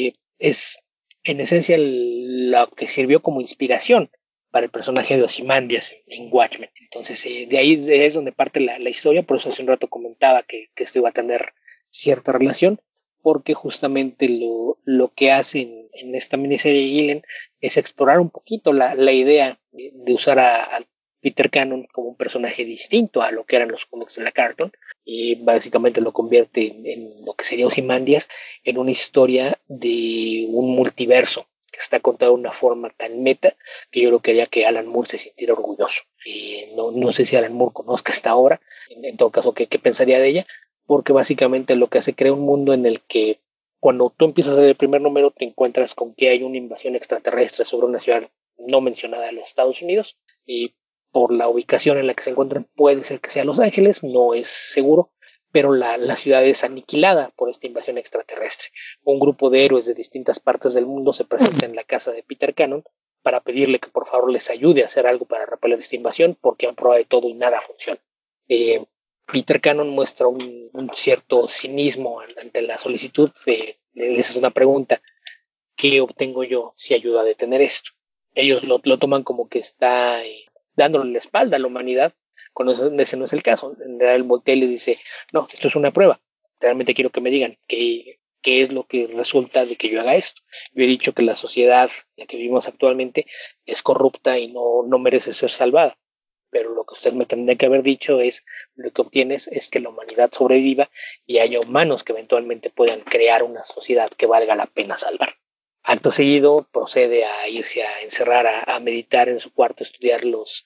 es en esencia lo que sirvió como inspiración para el personaje de Ozymandias en Watchmen. Entonces, de ahí es donde parte la historia, por eso hace un rato comentaba que esto iba a tener cierta relación, porque justamente lo que hacen en esta miniserie Gillen es explorar un poquito la idea de usar a Peter Cannon como un personaje distinto a lo que eran los cómics de la Cartoon, y básicamente lo convierte en lo que sería Ozymandias en una historia de un multiverso que está contada de una forma tan meta que yo lo quería que Alan Moore se sintiera orgulloso. No sé si Alan Moore conozca esta obra, en todo caso, ¿qué pensaría de ella? Porque básicamente lo que hace crea un mundo en el que cuando tú empiezas a hacer el primer número te encuentras con que hay una invasión extraterrestre sobre una ciudad no mencionada de los Estados Unidos, y por la ubicación en la que se encuentran puede ser que sea Los Ángeles, no es seguro, pero la ciudad es aniquilada por esta invasión extraterrestre. Un grupo de héroes de distintas partes del mundo se presenta en la casa de Peter Cannon para pedirle que por favor les ayude a hacer algo para repeler esta invasión, porque han probado de todo y nada funciona. Peter Cannon muestra un cierto cinismo ante la solicitud de esa es una pregunta: ¿qué obtengo yo si ayudo a detener esto? Ellos lo toman como que está dándole la espalda a la humanidad, cuando ese no es el caso. En realidad, el voltea y le dice, no, esto es una prueba. Realmente quiero que me digan qué es lo que resulta de que yo haga esto. Yo he dicho que la sociedad en la que vivimos actualmente es corrupta y no merece ser salvada. Pero lo que usted me tendría que haber dicho es, lo que obtienes es que la humanidad sobreviva y haya humanos que eventualmente puedan crear una sociedad que valga la pena salvar. Acto seguido procede a irse a encerrar, a meditar en su cuarto, a estudiar los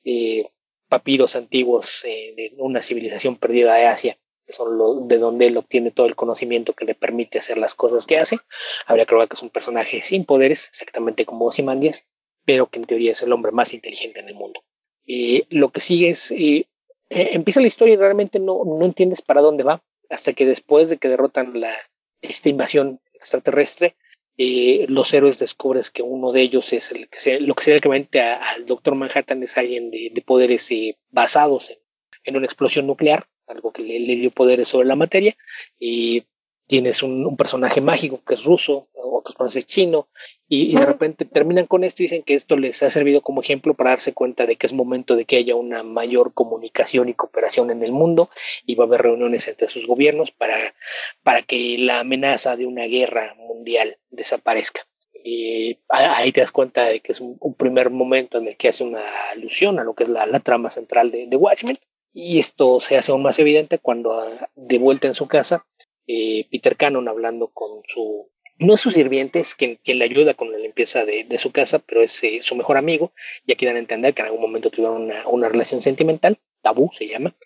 papiros antiguos de una civilización perdida de Asia, que son de donde él obtiene todo el conocimiento que le permite hacer las cosas que hace. Habría que ver que es un personaje sin poderes, exactamente como Ozymandias, pero que en teoría es el hombre más inteligente en el mundo. Lo que sigue es, empieza la historia y realmente no entiendes para dónde va, hasta que después de que derrotan esta invasión extraterrestre, los héroes descubres que uno de ellos es lo que sería el equivalente al Doctor Manhattan, es alguien de poderes basados en una explosión nuclear, algo que le dio poderes sobre la materia, y tienes un personaje mágico que es ruso, otros personajes es chino, y de repente terminan con esto y dicen que esto les ha servido como ejemplo para darse cuenta de que es momento de que haya una mayor comunicación y cooperación en el mundo, y va a haber reuniones entre sus gobiernos para que la amenaza de una guerra mundial desaparezca. Y ahí te das cuenta de que es un primer momento en el que hace una alusión a lo que es la trama central de Watchmen, Y esto se hace aún más evidente cuando de vuelta en su casa, Peter Cannon hablando con no es su sirviente, es quien le ayuda con la limpieza de su casa, pero es su mejor amigo, y aquí dan a entender que en algún momento tuvieron una relación sentimental, tabú se llama.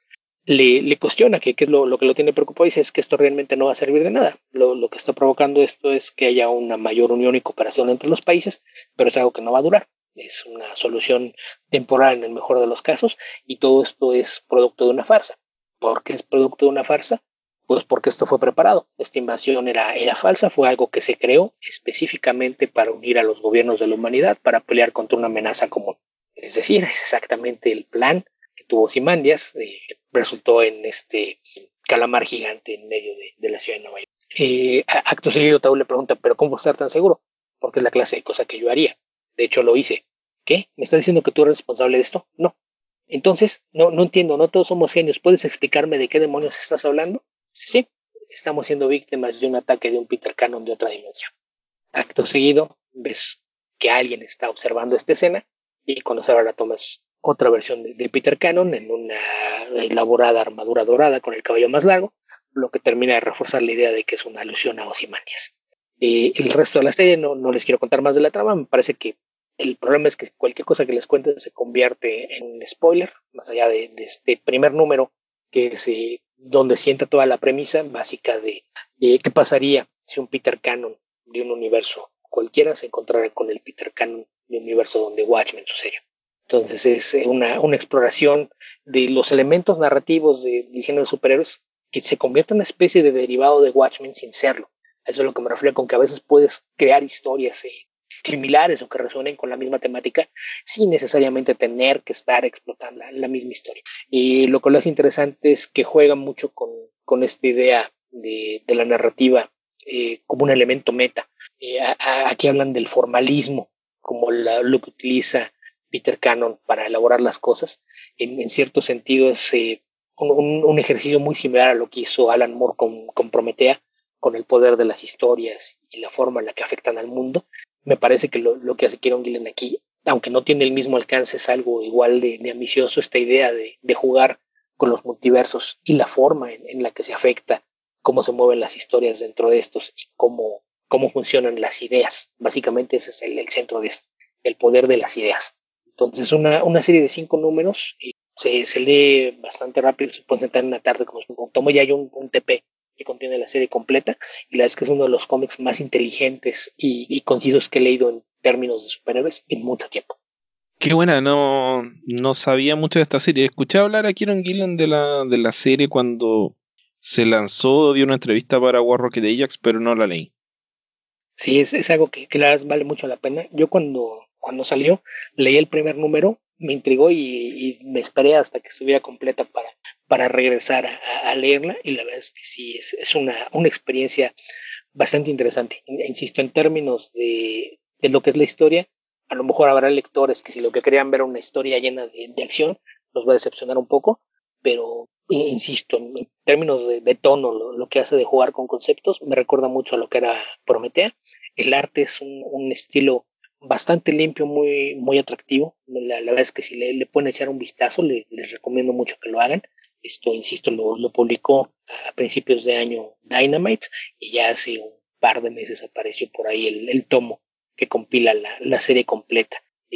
Le cuestiona qué es lo que lo tiene preocupado y dice es que esto realmente no va a servir de nada. Lo que está provocando esto es que haya una mayor unión y cooperación entre los países, pero es algo que no va a durar. Es una solución temporal en el mejor de los casos y todo esto es producto de una farsa. ¿Por qué es producto de una farsa? Pues porque esto fue preparado. Esta invasión era falsa, fue algo que se creó específicamente para unir a los gobiernos de la humanidad, para pelear contra una amenaza común. Es decir, es exactamente el plan que tuvo Ozymandias, resultó en este calamar gigante en medio de la ciudad de Nueva York. Acto seguido, Tau le pregunta, ¿pero cómo estar tan seguro? Porque es la clase de cosa que yo haría. De hecho, lo hice. ¿Qué? ¿Me estás diciendo que tú eres responsable de esto? No. Entonces, no entiendo, no todos somos genios. ¿Puedes explicarme de qué demonios estás hablando? Sí, estamos siendo víctimas de un ataque de un Peter Cannon de otra dimensión. Acto seguido, ves que alguien está observando esta escena y cuando se abre la toma es otra versión de Peter Cannon en una elaborada armadura dorada con el cabello más largo, lo que termina de reforzar la idea de que es una alusión a Ozymandias. El resto de la serie no les quiero contar más de la trama, me parece que el problema es que cualquier cosa que les cuente se convierte en un spoiler, más allá de este primer número, que es donde sienta toda la premisa básica de qué pasaría si un Peter Cannon de un universo cualquiera se encontrara con el Peter Cannon de un universo donde Watchmen sucedió. Entonces es una exploración de los elementos narrativos del género de superhéroes que se convierte en una especie de derivado de Watchmen sin serlo. Eso es lo que me refiero con que a veces puedes crear historias similares o que resuenen con la misma temática sin necesariamente tener que estar explotando la misma historia. Y lo que lo hace interesante es que juega mucho con esta idea de la narrativa como un elemento meta. Aquí hablan del formalismo como lo que utiliza Peter Cannon para elaborar las cosas. En cierto sentido es un ejercicio muy similar a lo que hizo Alan Moore con Prometea, con el poder de las historias y la forma en la que afectan al mundo. Me parece que lo que hace Kieron Gillen aquí, aunque no tiene el mismo alcance, es algo igual de ambicioso, esta idea de jugar con los multiversos y la forma en la que se afecta, cómo se mueven las historias dentro de estos y cómo funcionan las ideas. Básicamente ese es el centro de esto, el poder de las ideas. Entonces una serie de 5 números se lee bastante rápido, se puede sentar en una tarde como tomo ya hay un TP que contiene la serie completa y la verdad es que es uno de los cómics más inteligentes y concisos que he leído en términos de superhéroes en mucho tiempo. Qué buena, no sabía mucho de esta serie. Escuché hablar a Kieron Gillen de la serie cuando se lanzó, dio una entrevista para War Rocket Ajax, pero no la leí. Sí, es algo que la verdad vale mucho la pena. Yo cuando salió, leí el primer número, me intrigó y me esperé hasta que estuviera completa para regresar a leerla y la verdad es que sí, es una experiencia bastante interesante. Insisto, en términos de lo que es la historia, a lo mejor habrá lectores que si lo que querían ver una historia llena de acción, los va a decepcionar un poco, pero insisto, en términos de tono, lo que hace de jugar con conceptos, me recuerda mucho a lo que era Prometea. El arte es un estilo bastante limpio, muy atractivo. La verdad es que si le pueden echar un vistazo, les recomiendo mucho que lo hagan. Esto, insisto, lo publicó a principios de año Dynamite y ya hace un par de meses apareció por ahí el tomo que compila la serie completa.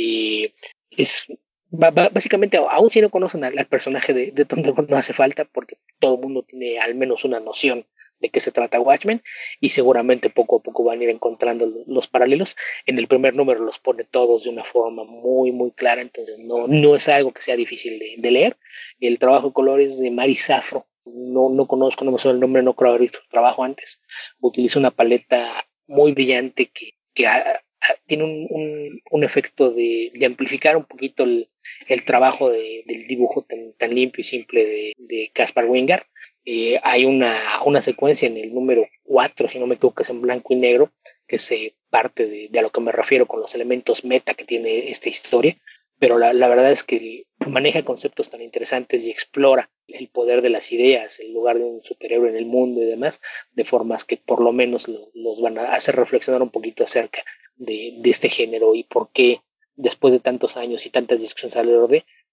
Es básicamente, aún si no conocen al personaje de Thunderbolt, no hace falta porque todo el mundo tiene al menos una noción de qué se trata Watchmen y seguramente poco a poco van a ir encontrando los paralelos. En el primer número los pone todos de una forma muy clara, entonces no es algo que sea difícil de leer. El trabajo de colores de Mari Safro, no conozco, no me suena el nombre, no creo haber visto su trabajo antes. Utiliza una paleta muy brillante que tiene un efecto de amplificar un poquito el trabajo del dibujo tan limpio y simple de Caspar Wingard. Hay una secuencia en el número 4, si no me equivoco, que es en blanco y negro, que se parte de a lo que me refiero con los elementos meta que tiene esta historia, pero la verdad es que maneja conceptos tan interesantes y explora el poder de las ideas, el lugar de un superhéroe en el mundo y demás, de formas que por lo menos los van a hacer reflexionar un poquito acerca de este género y por qué después de tantos años y tantas discusiones alrededor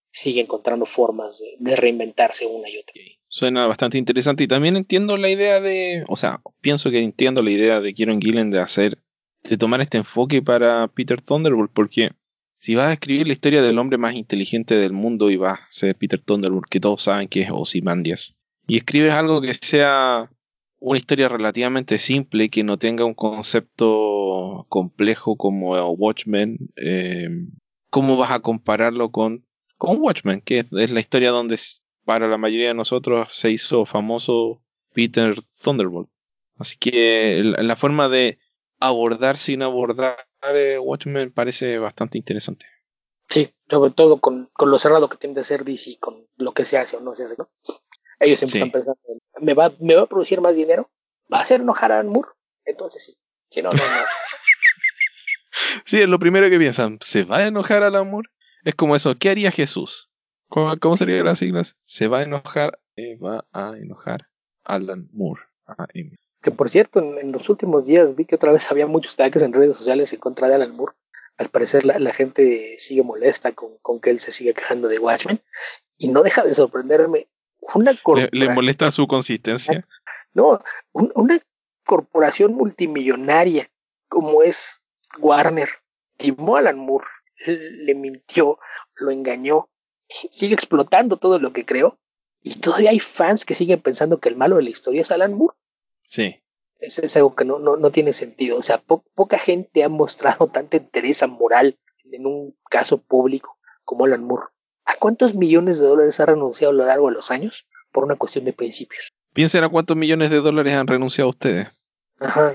sigue encontrando formas de reinventarse una y otra. Suena bastante interesante y también entiendo la idea pienso que entiendo la idea de Kieron Gillen de tomar este enfoque para Peter Thunderbolt, porque si vas a escribir la historia del hombre más inteligente del mundo y vas a ser Peter Thunderbolt, que todos saben que es Ozymandias, y escribes algo que sea una historia relativamente simple, que no tenga un concepto complejo como Watchmen, ¿cómo vas a compararlo con Watchmen, que es la historia donde para la mayoría de nosotros se hizo famoso Peter Thunderbolt? Así que la forma de abordar sin abordar Watchmen parece bastante interesante. Sí, sobre todo con lo cerrado que tiende a ser DC, con lo que se hace o no se hace, ¿no? Ellos siempre están Sí. pensando, ¿me va a producir más dinero? ¿Va a hacer enojar a Alan Moore? Entonces sí. Si no. Sí, es lo primero que piensan. ¿Se va a enojar Alan Moore? Es como eso. ¿Qué haría Jesús? ¿Cómo serían las siglas? Se va a enojar Alan Moore. Que por cierto, en los últimos días vi que otra vez había muchos ataques en redes sociales en contra de Alan Moore. Al parecer la gente sigue molesta con que él se siga quejando de Watchmen. Y no deja de sorprenderme una ¿Le corporación. molesta su consistencia? No, una corporación multimillonaria como es Warner timó a Alan Moore, le mintió, lo engañó, sigue explotando todo lo que creó y todavía hay fans que siguen pensando que el malo de la historia es Alan Moore. Sí. Es algo que no tiene sentido. O sea, poca gente ha mostrado tanta entereza moral en un caso público como Alan Moore. ¿A cuántos millones de dólares ha renunciado a lo largo de los años por una cuestión de principios? Piensen a cuántos millones de dólares han renunciado ustedes. Ajá,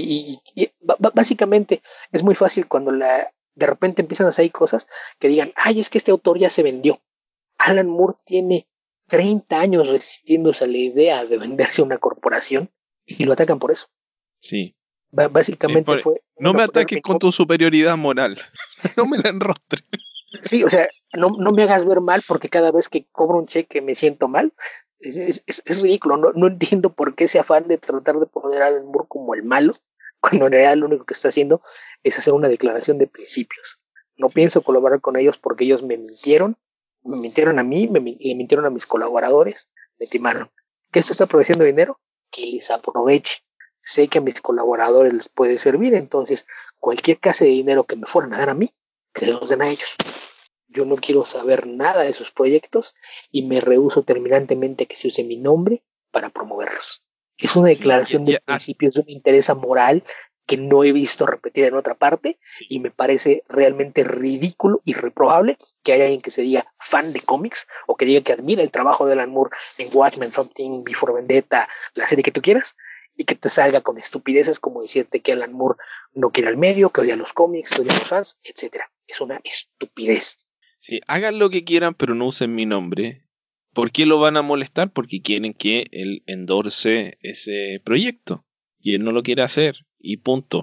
básicamente es muy fácil cuando de repente empiezan a hacer cosas que digan, ay, es que este autor ya se vendió. Alan Moore tiene 30 años resistiéndose a la idea de venderse a una corporación y lo atacan por eso. Sí. Básicamente fue... No me ataques con tu superioridad moral. No me la enrostres. Sí, o sea, no me hagas ver mal porque cada vez que cobro un cheque me siento mal. Es ridículo, no entiendo por qué ese afán de tratar de poner a Alan Moore como el malo, cuando en realidad lo único que está haciendo es hacer una declaración de principios. No pienso colaborar con ellos porque ellos me mintieron a mí, le mintieron a mis colaboradores, me timaron. ¿Qué se está produciendo dinero? Que les aproveche. Sé que a mis colaboradores les puede servir, entonces cualquier clase de dinero que me fueran a dar a mí, que los den a ellos. Yo no quiero saber nada de sus proyectos y me rehúso terminantemente que se use mi nombre para promoverlos. Es una declaración de principios de un interés moral que no he visto repetida en otra parte y me parece realmente ridículo y reprobable que haya alguien que se diga fan de cómics o que diga que admira el trabajo de Alan Moore en Watchmen, Something, Before Vendetta, la serie que tú quieras, y que te salga con estupideces como decirte que Alan Moore no quiere al medio, que odia los cómics, que odia a los fans, etcétera. Es una estupidez. Sí, hagan lo que quieran, pero no usen mi nombre. ¿Por qué lo van a molestar? Porque quieren que él endorse ese proyecto. Y él no lo quiere hacer. Y punto.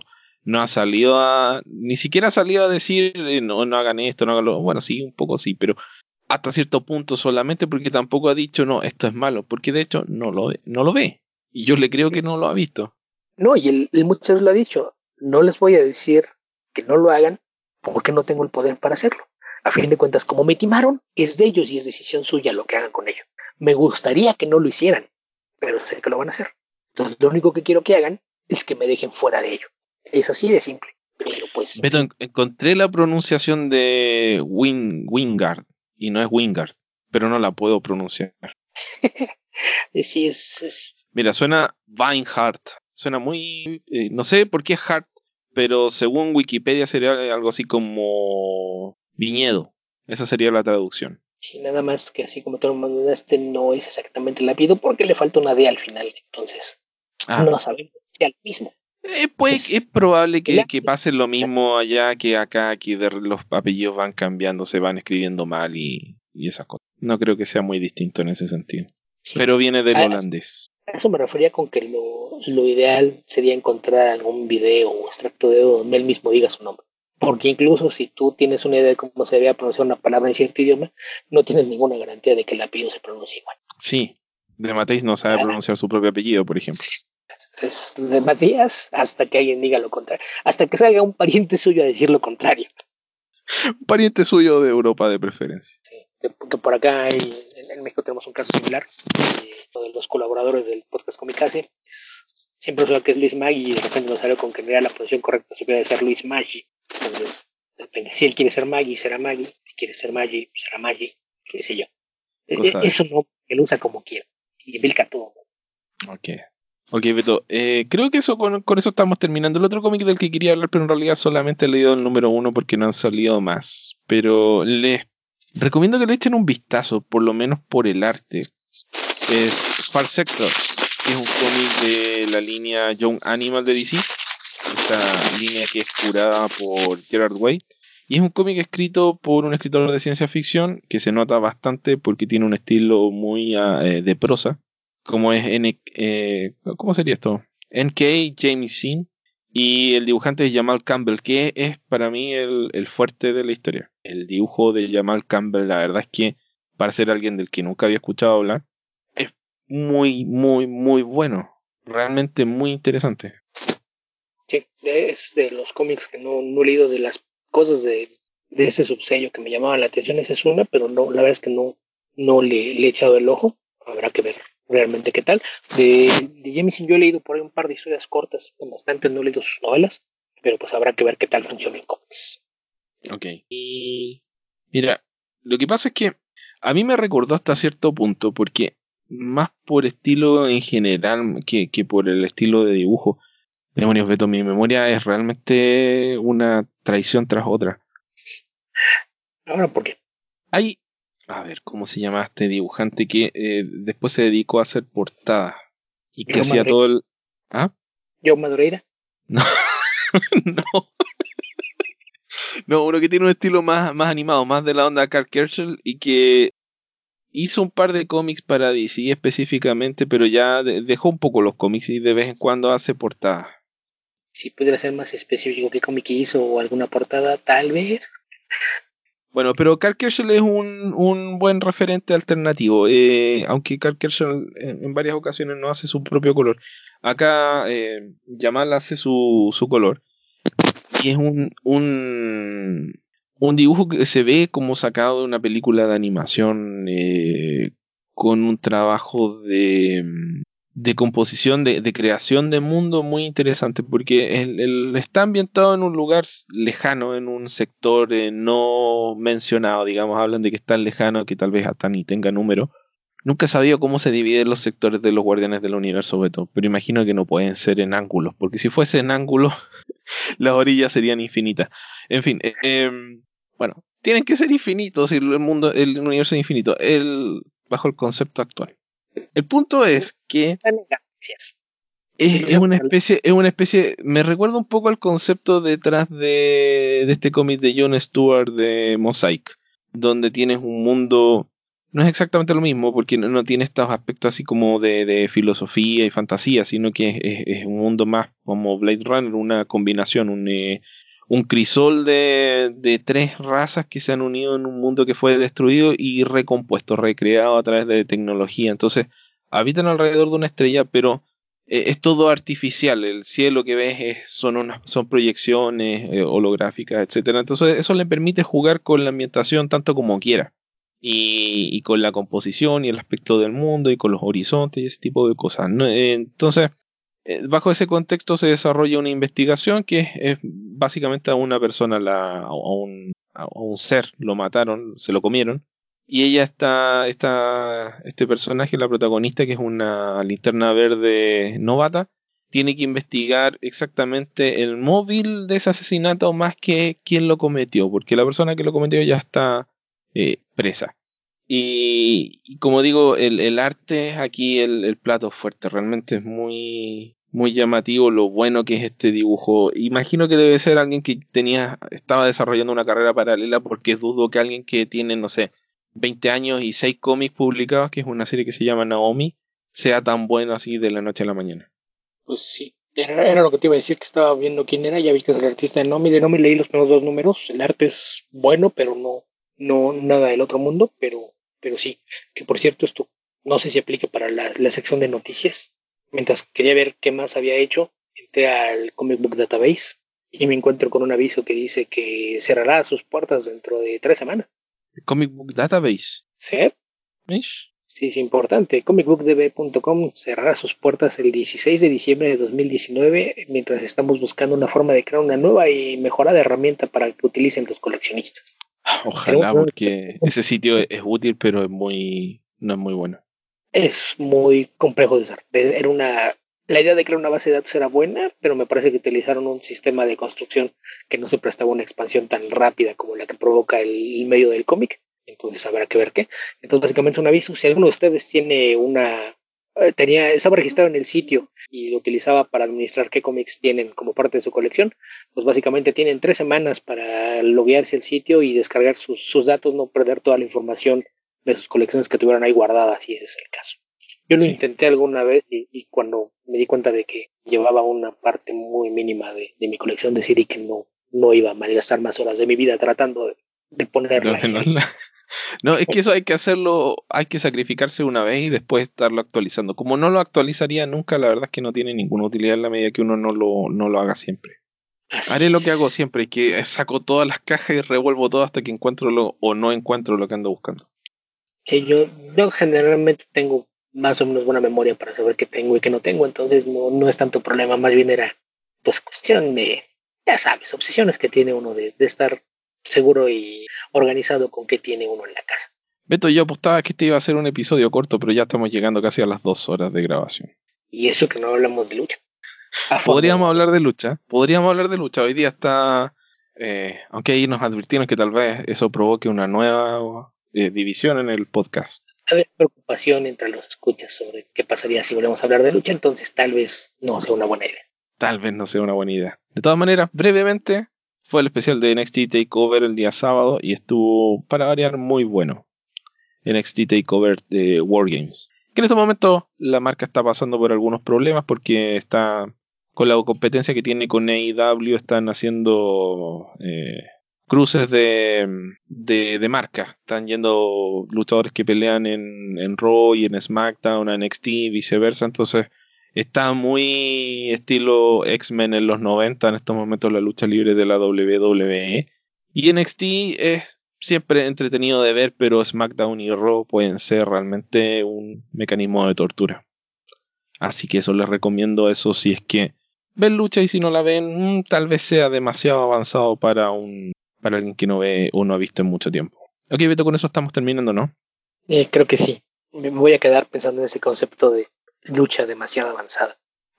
Ni siquiera ha salido a decir, no hagan esto, no hagan lo. Bueno, sí, un poco sí, pero hasta cierto punto solamente porque tampoco ha dicho, no, esto es malo. Porque de hecho no lo ve. Y yo le creo que no lo ha visto. No, y él muchas veces lo ha dicho, no les voy a decir que no lo hagan porque no tengo el poder para hacerlo. A fin de cuentas, como me timaron, es de ellos y es decisión suya lo que hagan con ello. Me gustaría que no lo hicieran, pero sé que lo van a hacer. Entonces, lo único que quiero que hagan es que me dejen fuera de ello. Es así de simple. Pero pues... Beto, encontré la pronunciación de Wingard. Y no es Wingard, pero no la puedo pronunciar. sí, es... Mira, suena Vinehart. Suena muy... no sé por qué Hart, pero según Wikipedia sería algo así como viñedo. Esa sería la traducción. Sí, nada más que así como tú lo mandaste, no es exactamente el apellido porque le falta una D al final. Entonces, no sabemos si es el mismo. Es probable que pase lo mismo allá que acá, que los apellidos van cambiando, se van escribiendo mal y esas cosas. No creo que sea muy distinto en ese sentido. Sí. Pero viene del holandés. A eso me refería con que lo ideal sería encontrar algún video o extracto de donde él mismo diga su nombre. Porque incluso si tú tienes una idea de cómo se debe pronunciar una palabra en cierto idioma, no tienes ninguna garantía de que el apellido se pronuncie igual. Sí, de Matéis no sabe pronunciar su propio apellido, por ejemplo. Es de Matías hasta que alguien diga lo contrario. Hasta que salga un pariente suyo a decir lo contrario. Un pariente suyo de Europa de preferencia. Sí. que por acá en México tenemos un caso similar, uno de los colaboradores del podcast Comicase siempre usaba que es Luis Maggi y de repente nos salió con que no era la pronunciación correcta, siempre debe ser Luis Maggi. Entonces, depende. Si él quiere ser Maggi, será Maggi. Si quiere ser Maggi, será Maggi. Qué sé yo. Eso no, él usa como quiera. Y Vilca todo. Ok, Beto. Creo que eso con eso estamos terminando. El otro cómic del que quería hablar, pero en realidad solamente he leído el número 1 porque no han salido más. Pero les recomiendo que le echen un vistazo, por lo menos por el arte. Es Far Sector, que es un cómic de la línea Young Animal de DC. Esta línea que es curada por Gerard Way. Y es un cómic escrito por un escritor de ciencia ficción que se nota bastante porque tiene un estilo muy de prosa. Como es ¿cómo sería esto? N.K. Jemisin. Y el dibujante es Jamal Campbell, que es para mí el fuerte de la historia. El dibujo de Jamal Campbell, la verdad es que para ser alguien del que nunca había escuchado hablar, es muy, muy, muy bueno. Realmente muy interesante. Sí, es de los cómics que no he leído, de las cosas de ese subsello que me llamaban la atención. Esa es una, pero no, la verdad es que no le he echado el ojo. Habrá que ver realmente qué tal. De Jameson yo he leído por ahí un par de historias cortas, bastante, no he leído sus novelas, pero pues habrá que ver qué tal funciona en cómics. Ok. Y mira, lo que pasa es que a mí me recordó hasta cierto punto, porque más por estilo en general que por el estilo de dibujo. Demonios, Beto, mi memoria es realmente una traición tras otra. Ahora, ¿por qué? Hay, a ver, ¿cómo se llama este dibujante que después se dedicó a hacer portadas y que Joe hacía Madureira. todo el... ¿Ah? Joe Madureira. No, no, no, uno que tiene un estilo más animado, más de la onda Carl Kerschel y que hizo un par de cómics para DC específicamente, pero ya dejó un poco los cómics y de vez en cuando hace portadas. Si pudiera ser más específico qué cómic hizo o alguna portada, tal vez. Bueno, pero Karl Kerschel es un buen referente alternativo, aunque Karl Kerschel en varias ocasiones no hace su propio color. Acá Yamal hace su color y es un dibujo que se ve como sacado de una película de animación con un trabajo de composición, de creación de mundo muy interesante, porque él está ambientado en un lugar lejano, en un sector no mencionado, digamos, hablan de que es tan lejano que tal vez hasta ni tenga número. Nunca he sabido cómo se dividen los sectores de los Guardianes del Universo, Beto, pero imagino que no pueden ser en ángulos, porque si fuese en ángulos, las orillas serían infinitas. En fin, bueno, tienen que ser infinitos si el universo es infinito, bajo el concepto actual. El punto es que Gracias. es una especie, me recuerda un poco al concepto detrás de este cómic de Jon Stewart de Mosaic, donde tienes un mundo, no es exactamente lo mismo, porque no tiene estos aspectos así como de filosofía y fantasía, sino que es un mundo más como Blade Runner, una combinación, un crisol de tres razas que se han unido en un mundo que fue destruido y recompuesto, recreado a través de tecnología. Entonces, habitan alrededor de una estrella, pero es todo artificial. El cielo que ves son proyecciones holográficas, etcétera. Entonces, eso le permite jugar con la ambientación tanto como quiera. Y con la composición y el aspecto del mundo y con los horizontes y ese tipo de cosas, ¿no? Entonces, bajo ese contexto se desarrolla una investigación que es básicamente a una persona, a un ser, lo mataron, se lo comieron. Y ella este personaje, la protagonista, que es una linterna verde novata, tiene que investigar exactamente el móvil de ese asesinato más que quién lo cometió, porque la persona que lo cometió ya está presa. Y como digo, el arte es aquí el plato fuerte. Realmente es muy, muy llamativo lo bueno que es este dibujo. Imagino que debe ser alguien que estaba desarrollando una carrera paralela, porque dudo que alguien que tiene, no sé, 20 años y 6 cómics publicados, que es una serie que se llama Naomi, sea tan bueno así de la noche a la mañana. Pues sí, era lo que te iba a decir, que estaba viendo quién era. Ya vi que es el artista de Nomi. De Nomi leí los primeros 2 números. El arte es bueno, pero no nada del otro mundo. Pero sí, que por cierto, esto no sé si aplica para la sección de noticias. Mientras quería ver qué más había hecho, entré al Comic Book Database y me encuentro con un aviso que dice que cerrará sus puertas dentro de 3 semanas. Comic Book Database. Sí, ¿Mish? sí, es importante. comicbookdb.com cerrará sus puertas el 16 de diciembre de 2019 mientras estamos buscando una forma de crear una nueva y mejorada herramienta para que utilicen los coleccionistas. Ojalá, porque ese sitio es útil, pero no es muy bueno. Es muy complejo de usar. La idea de crear una base de datos era buena, pero me parece que utilizaron un sistema de construcción que no se prestaba a una expansión tan rápida como la que provoca el medio del cómic. Entonces habrá que ver qué. Entonces básicamente un aviso, si alguno de ustedes tiene estaba registrado en el sitio y lo utilizaba para administrar qué cómics tienen como parte de su colección, pues básicamente tienen 3 semanas para loguearse al sitio y descargar sus datos, no perder toda la información de sus colecciones que tuvieran ahí guardadas, si ese es el caso. Yo lo intenté alguna vez y cuando me di cuenta de que llevaba una parte muy mínima de mi colección, decidí que no iba a malgastar más horas de mi vida tratando de ponerla ahí. No, es que eso hay que hacerlo, hay que sacrificarse una vez y después estarlo actualizando. Como no lo actualizaría nunca, la verdad es que no tiene ninguna utilidad en la medida que uno no lo haga siempre. Haré lo que hago siempre, que saco todas las cajas y revuelvo todo hasta que encuentro o no encuentro lo que ando buscando. Sí, yo generalmente tengo más o menos buena memoria para saber qué tengo y qué no tengo, entonces no es tanto problema, más bien era pues cuestión de, ya sabes, obsesiones que tiene uno de estar seguro y organizado con qué tiene uno en la casa. Beto, yo apostaba que este iba a ser un episodio corto, pero ya estamos llegando casi a las 2 horas de grabación. Y eso que no hablamos de lucha. Podríamos hablar de lucha. Hoy día está, aunque ahí nos advirtieron que tal vez eso provoque una nueva división en el podcast. Hay preocupación entre los escuchas sobre qué pasaría si volvemos a hablar de lucha, entonces tal vez no sea una buena idea. Tal vez no sea una buena idea. De todas maneras, brevemente, fue el especial de NXT TakeOver el día sábado y estuvo, para variar, muy bueno. NXT TakeOver de Wargames. Que en este momento la marca está pasando por algunos problemas porque está con la competencia que tiene con AEW, están haciendo cruces de marca. Están yendo luchadores que pelean en Raw y en SmackDown, a NXT, viceversa. Entonces está muy estilo X-Men en los 90 en estos momentos la lucha libre de la WWE. Y NXT es siempre entretenido de ver, pero SmackDown y Raw pueden ser realmente un mecanismo de tortura. Así que eso les recomiendo eso si es que ven lucha y si no la ven, tal vez sea demasiado avanzado para alguien que no ve o no ha visto en mucho tiempo. Ok, Beto, con eso estamos terminando, ¿no? Creo que sí. Me voy a quedar pensando en ese concepto de lucha demasiado avanzada.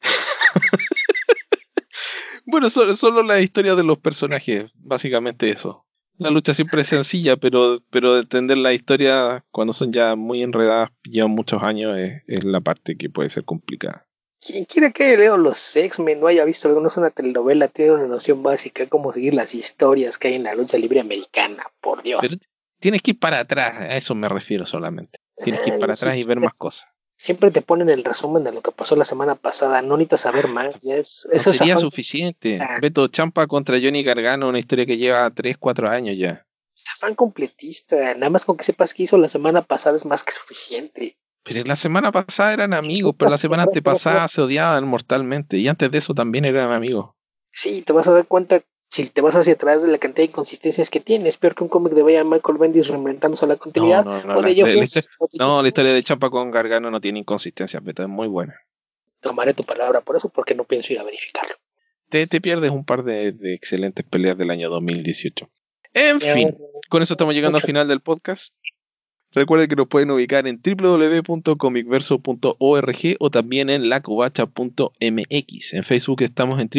Bueno, solo la historia de los personajes, básicamente eso. La lucha siempre es sencilla, pero entender la historia cuando son ya muy enredadas, llevan muchos años, es la parte que puede ser complicada. Quien quiera que leo los X-Men no haya visto algunos una telenovela, tiene una noción básica de cómo seguir las historias que hay en la lucha libre americana, por Dios. Pero tienes que ir para atrás, a eso me refiero solamente. Tienes que ir para atrás y ver más cosas. Siempre te ponen el resumen de lo que pasó la semana pasada, no necesitas saber más. No sería suficiente. Beto Champa contra Johnny Gargano, una historia que lleva 3-4 años ya. Fan completista, nada más con que sepas qué hizo la semana pasada es más que suficiente. Pero la semana pasada eran amigos, pero la semana antepasada se odiaban mortalmente. Y antes de eso también eran amigos. Sí, te vas a dar cuenta si te vas hacia atrás de la cantidad de inconsistencias que tiene. Es peor que un cómic de Michael Bendis reinventándose la continuidad. La historia de Champa con Gargano no tiene inconsistencias, Beto, es muy buena. Tomaré tu palabra por eso, porque no pienso ir a verificarlo. Te pierdes un par de excelentes peleas del año 2018. En fin, con eso estamos llegando al final del podcast. Recuerden que nos pueden ubicar en www.comicverso.org o también en lacovacha.mx. En Facebook estamos en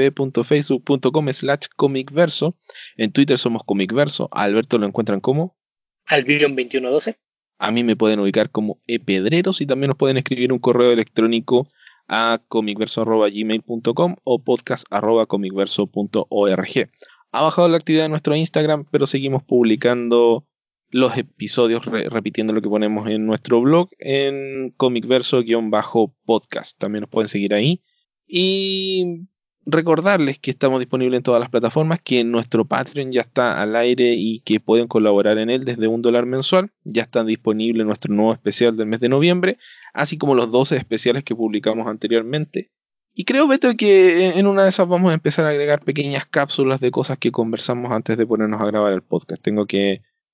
www.facebook.com/comicverso. En Twitter somos comicverso. A Alberto lo encuentran como Albion2112. A mí me pueden ubicar como epedreros y también nos pueden escribir un correo electrónico a comicverso@gmail.com o podcast@comicverso.org. Ha bajado la actividad de nuestro Instagram, pero seguimos publicando los episodios repitiendo lo que ponemos en nuestro blog en comicverso-podcast. También nos pueden seguir ahí. Y recordarles que estamos disponibles en todas las plataformas, que nuestro Patreon ya está al aire y que pueden colaborar en él desde $1 mensual. Ya está disponible nuestro nuevo especial del mes de noviembre, así como los 12 especiales que publicamos anteriormente. Y creo, Beto, que en una de esas vamos a empezar a agregar pequeñas cápsulas de cosas que conversamos antes de ponernos a grabar el podcast. Tengo que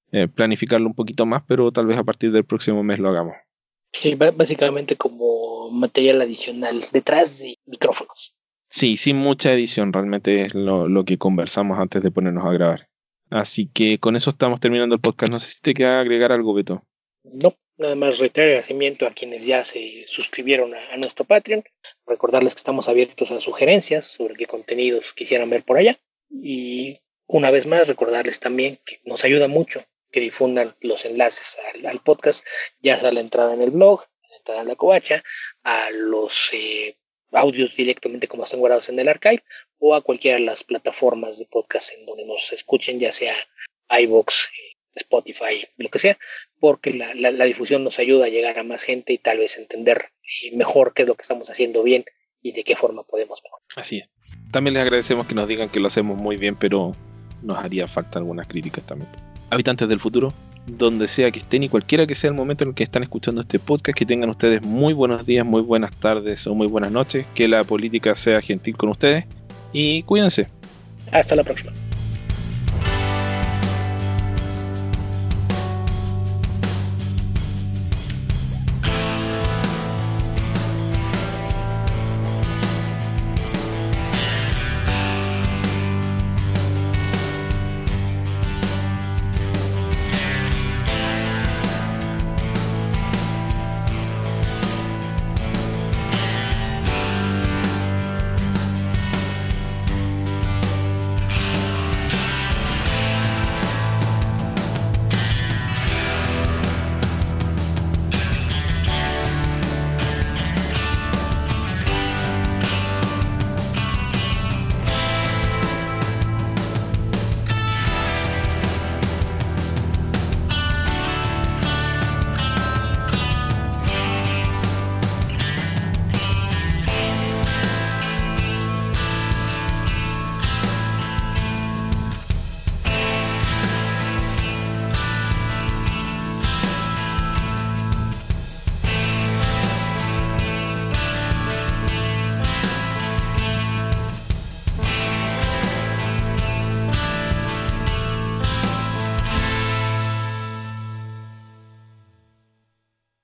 planificarlo un poquito más, pero tal vez a partir del próximo mes lo hagamos. Sí, básicamente como material adicional detrás de micrófonos. Sí, sin mucha edición, realmente es lo que conversamos antes de ponernos a grabar. Así que con eso estamos terminando el podcast. No sé si te queda agregar algo, Beto. No, nada más reiterar agradecimiento a quienes ya se suscribieron a nuestro Patreon. Recordarles que estamos abiertos a sugerencias sobre qué contenidos quisieran ver por allá. Y una vez más, recordarles también que nos ayuda mucho que difundan los enlaces al podcast, ya sea la entrada en el blog, la entrada en la covacha, a los audios directamente como están guardados en el archive, o a cualquiera de las plataformas de podcast en donde nos escuchen, ya sea iVoox, Spotify, lo que sea, porque la difusión nos ayuda a llegar a más gente y tal vez entender mejor qué es lo que estamos haciendo bien y de qué forma podemos mejorar. Así es. También les agradecemos que nos digan que lo hacemos muy bien, pero nos haría falta algunas críticas también. Habitantes del futuro, donde sea que estén y cualquiera que sea el momento en el que están escuchando este podcast, que tengan ustedes muy buenos días, muy buenas tardes o muy buenas noches, que la política sea gentil con ustedes y cuídense. Hasta la próxima.